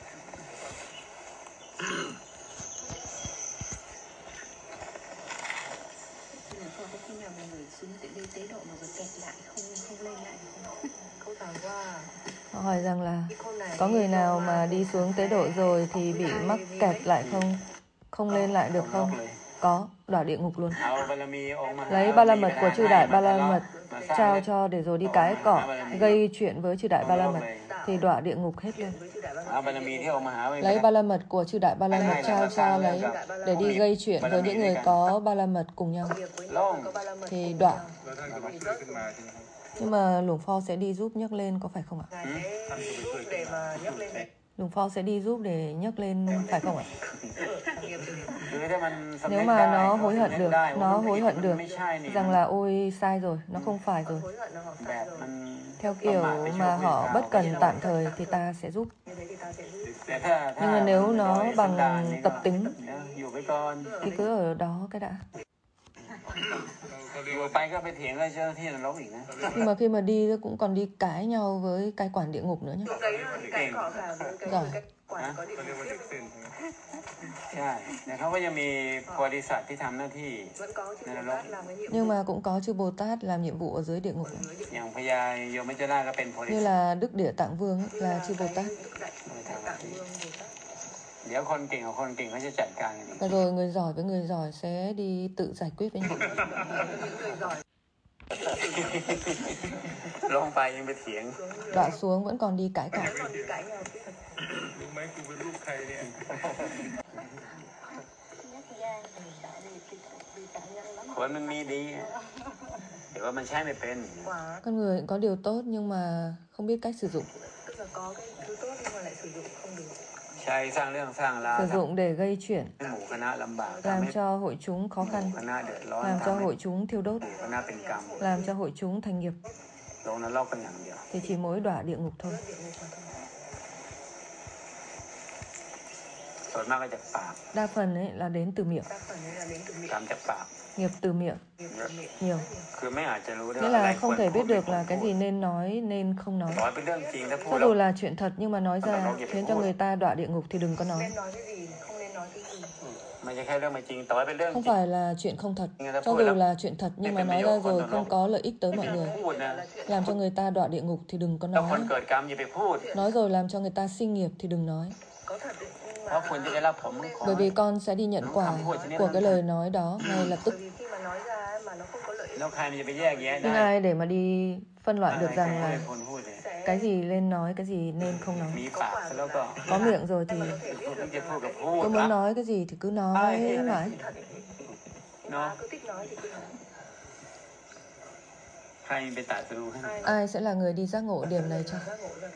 Họ hỏi rằng là có người nào mà đi xuống tế độ rồi thì bị mắc kẹt lại không? Không lên lại được không? Có, đọa địa ngục luôn. Lấy ba la mật của chư đại ba la mật trao cho để rồi đi cái cỏ, gây chuyện với chư đại ba la mật thì đọa địa ngục hết luôn. Lấy ba la mật của chư đại ba la mật trao cho lấy để đi gây chuyện với những người có ba la mật cùng nhau thì đọa. Nhưng mà Luồng Pho sẽ đi giúp nhấc lên, có phải không ạ? Luồng Pho sẽ đi giúp để nhấc lên, phải không ạ? Nếu mà nó hối hận được, nó hối hận được rằng là ôi sai rồi, nó không phải rồi, theo kiểu mà họ bất cần tạm thời thì ta sẽ giúp. Nhưng mà nếu nó bằng tập tính thì cứ ở đó cái đã. Nhưng mà khi mà đi cũng còn đi cãi nhau với cai quản địa ngục nữa nhé. Giỏi. Nhưng mà cũng có chư Bồ Tát làm nhiệm vụ ở dưới địa ngục. Như là Đức Địa Tạng Vương ấy, là chư Bồ Tát. Và rồi người giỏi với người giỏi sẽ đi tự giải quyết với nhau. Đọa xuống vẫn còn đi cãi cọ. Con người có điều tốt nhưng mà không biết cách sử dụng. Sử dụng để gây chuyện, làm cho hội chúng khó khăn, làm cho hội chúng thiêu đốt, làm cho hội chúng thành nghiệp, thì chỉ mỗi đọa địa ngục thôi. Đa phần ấy là đến từ miệng. Nghiệp từ miệng nhiều. Nghĩa là không thể biết được là cái gì nên nói, nên không nói. Cho dù là chuyện thật nhưng mà nói ra khiến cho người ta đọa địa ngục thì đừng có nói. Không phải là chuyện không thật. Cho dù là chuyện thật nhưng mà nói ra rồi không có lợi ích tới mọi người, làm cho người ta đọa địa ngục thì đừng có nói. Nói rồi làm cho người ta sinh nghiệp thì đừng nói. Bởi vì con sẽ đi nhận quả của cái lời nói đó ngay lập tức. Nhưng ai để mà đi phân loại được rằng là cái gì nên nói, cái gì nên không nói. Có miệng rồi thì cứ muốn nói cái gì thì cứ nói mãi. Ai sẽ là người đi giác ngộ điểm này cho?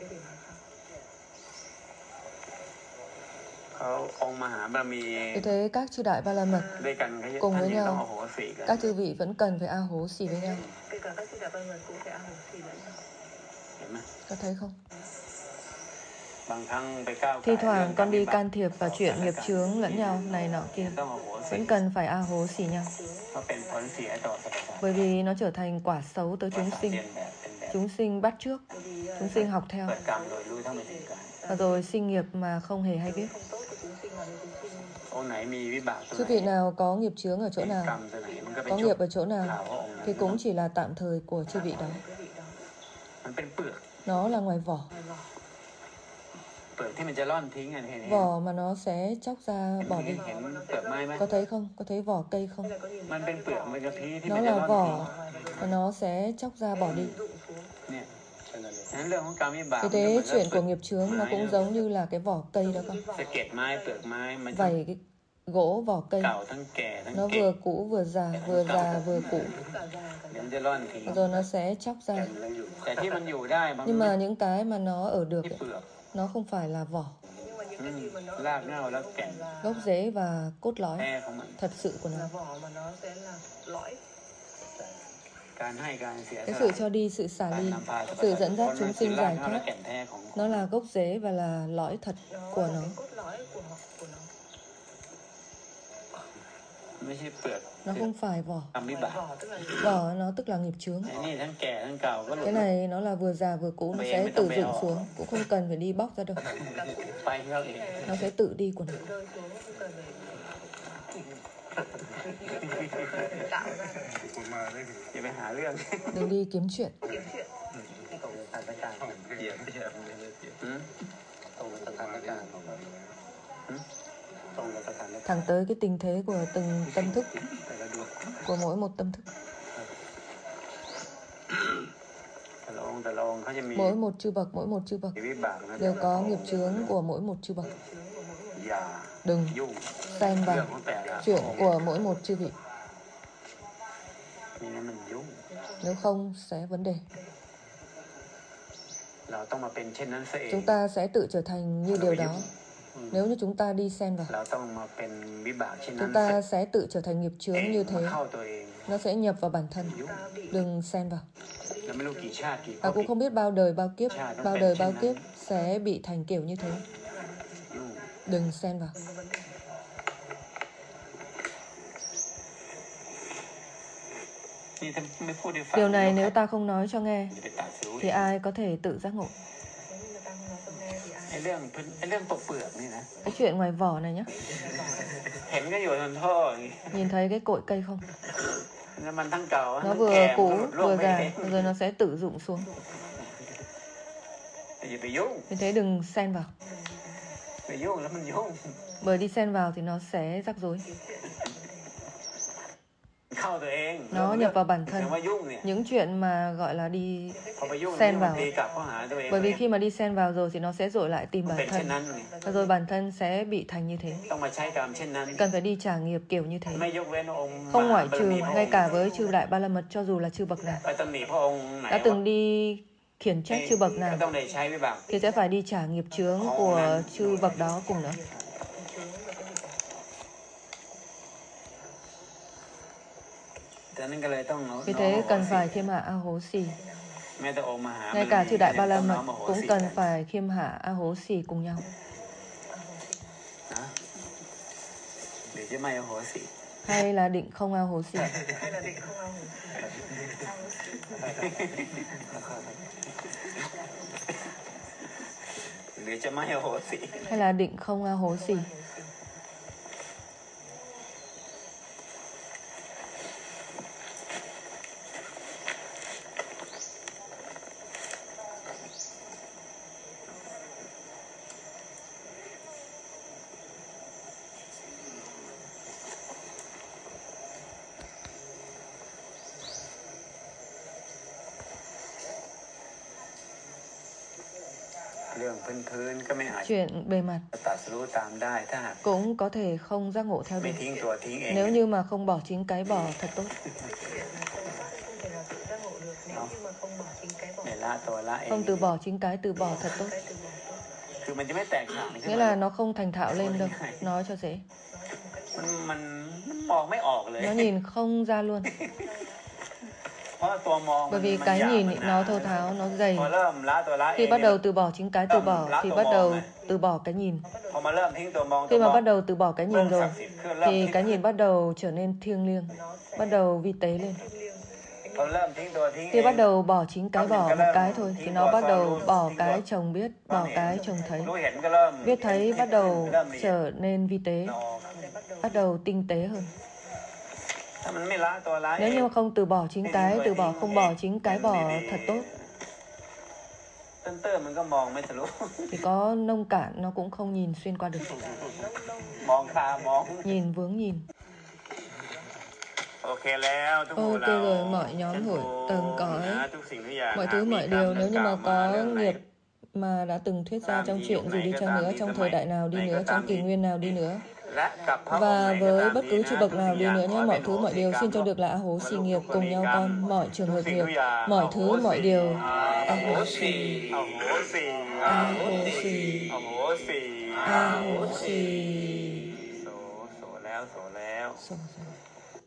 Vì thế các chư đại ba la mật cùng với nhau, các chư vị vẫn cần phải a hố xì với nhau. Có thấy không? Thi thoảng con đi can thiệp vào chuyện nghiệp chướng lẫn nhau này nọ kia, vẫn cần phải a hố xì nhau. Bởi vì nó trở thành quả xấu tới chúng sinh. Chúng sinh bắt chước, chúng sinh học theo, và rồi sinh nghiệp mà không hề hay biết. Chư vị nào có nghiệp chướng ở chỗ nào, có nghiệp ở chỗ nào, thì cũng chỉ là tạm thời của chư vị đó. Nó là ngoài vỏ. Vỏ mà nó sẽ chóc ra bỏ đi. Có thấy không? Có thấy vỏ cây không? Nó là vỏ và nó sẽ chóc ra bỏ đi. Vì thế chuyện của nghiệp chướng nó cũng giống như là cái vỏ cây đó con. Vảy cái gỗ vỏ cây, nó vừa cũ vừa già, vừa già vừa cũ, rồi nó sẽ chóc ra. Nhưng mà những cái mà nó ở được ấy, nó không phải là vỏ, gốc rễ và cốt lõi thật sự của nó. Cái sự cho đi, sự xả ly, sự dẫn dắt chúng sinh giải thoát, nó là gốc rễ và là lõi thật của nó. Nó không phải vỏ. Vỏ nó tức là nghiệp chướng. Cái này nó là vừa già vừa cũ, nó sẽ tự dựng xuống, cũng không cần phải đi bóc ra đâu. Nó sẽ tự đi của nó. Đừng đi kiếm chuyện. Thẳng tới cái tình thế của từng tâm thức, của mỗi một tâm thức. Mỗi một chư bậc, mỗi một chư bậc đều có nghiệp chướng của mỗi một chư bậc. Đừng xen vào chuyện của mỗi một chư vị. Nếu không sẽ vấn đề. Chúng ta sẽ tự trở thành như điều đó. Nếu như chúng ta đi xen vào, chúng ta sẽ tự trở thành nghiệp chướng như thế. Nó sẽ nhập vào bản thân. Đừng xen vào. Và cũng không biết bao đời bao kiếp, bao đời bao kiếp sẽ bị thành kiểu như thế. Đừng xen vào. Điều này nếu ta không nói cho nghe thì ai có thể tự giác ngộ. Cái chuyện ngoài vỏ này nhé. Nhìn thấy cái cội cây không? Nó vừa cũ vừa già, rồi nó sẽ tự rụng xuống. Vì thế đừng xen vào. Bởi đi xen vào thì nó sẽ rắc rối. Nó nhập vào bản thân. Những chuyện mà gọi là đi xen vào. Bởi vì khi mà đi xen vào rồi thì nó sẽ dội lại tìm bản thân. Và rồi bản thân sẽ bị thành như thế. Cần phải đi trả nghiệp kiểu như thế. Không ngoại trừ, ngay cả với chư Đại Ba La Mật, cho dù là chư bậc nào đã từng đi khiển trách chư bậc nào thì sẽ phải đi trả nghiệp chướng của chư bậc đó cùng nữa. Vì thế cần phải khiêm hạ A Hố Xì. Ngay cả chư Đại Ba La Mật cũng cần phải khiêm hạ A Hố Xì cùng nhau. Hay là định không A Hố Xì? Hay là định không A Hố Xì? Chuyện bề mặt cũng có thể không giác ngộ theo được. Nếu như mà không bỏ chính cái bỏ thật tốt. Không từ bỏ chính cái từ bỏ thật tốt. Nghĩa là nó không thành thạo lên đâu. Nói cho dễ. Nó nhìn không ra luôn. Bởi vì cái nhìn nó thô tháo, nó dày. Khi bắt đầu từ bỏ chính cái từ bỏ thì bắt đầu từ bỏ cái nhìn. Khi mà bắt đầu từ bỏ cái nhìn rồi thì cái nhìn bắt đầu trở nên thiêng liêng, bắt đầu vi tế lên. Khi bắt đầu bỏ chính cái bỏ một cái thôi thì nó bắt đầu bỏ cái chồng biết, bỏ cái chồng thấy. Biết thấy bắt đầu trở nên vi tế, bắt đầu tinh tế hơn. Nếu như mà không từ bỏ chính cái, từ bỏ không bỏ chính cái bỏ thật tốt Thì có nông cạn nó cũng không nhìn xuyên qua được. Nhìn vướng nhìn. Ok rồi, mọi nhóm hội tầng cõi, mọi thứ mọi điều, nếu như mà có nghiệp mà đã từng thuyết ra trong chuyện gì đi chăng nữa, trong thời đại nào đi nữa, trong kỷ nguyên nào đi nữa, và với bất cứ chu bậc nào đi nữa nhé, mọi thứ mọi điều xin cho được là A Hố Xì nghiệp cùng nhau con, mọi trường hợp nghiệp, mọi thứ mọi điều A Hố Xì, A Hố Xì, A Hố Xì. Sổ, sổแล้ว Sổ rồi.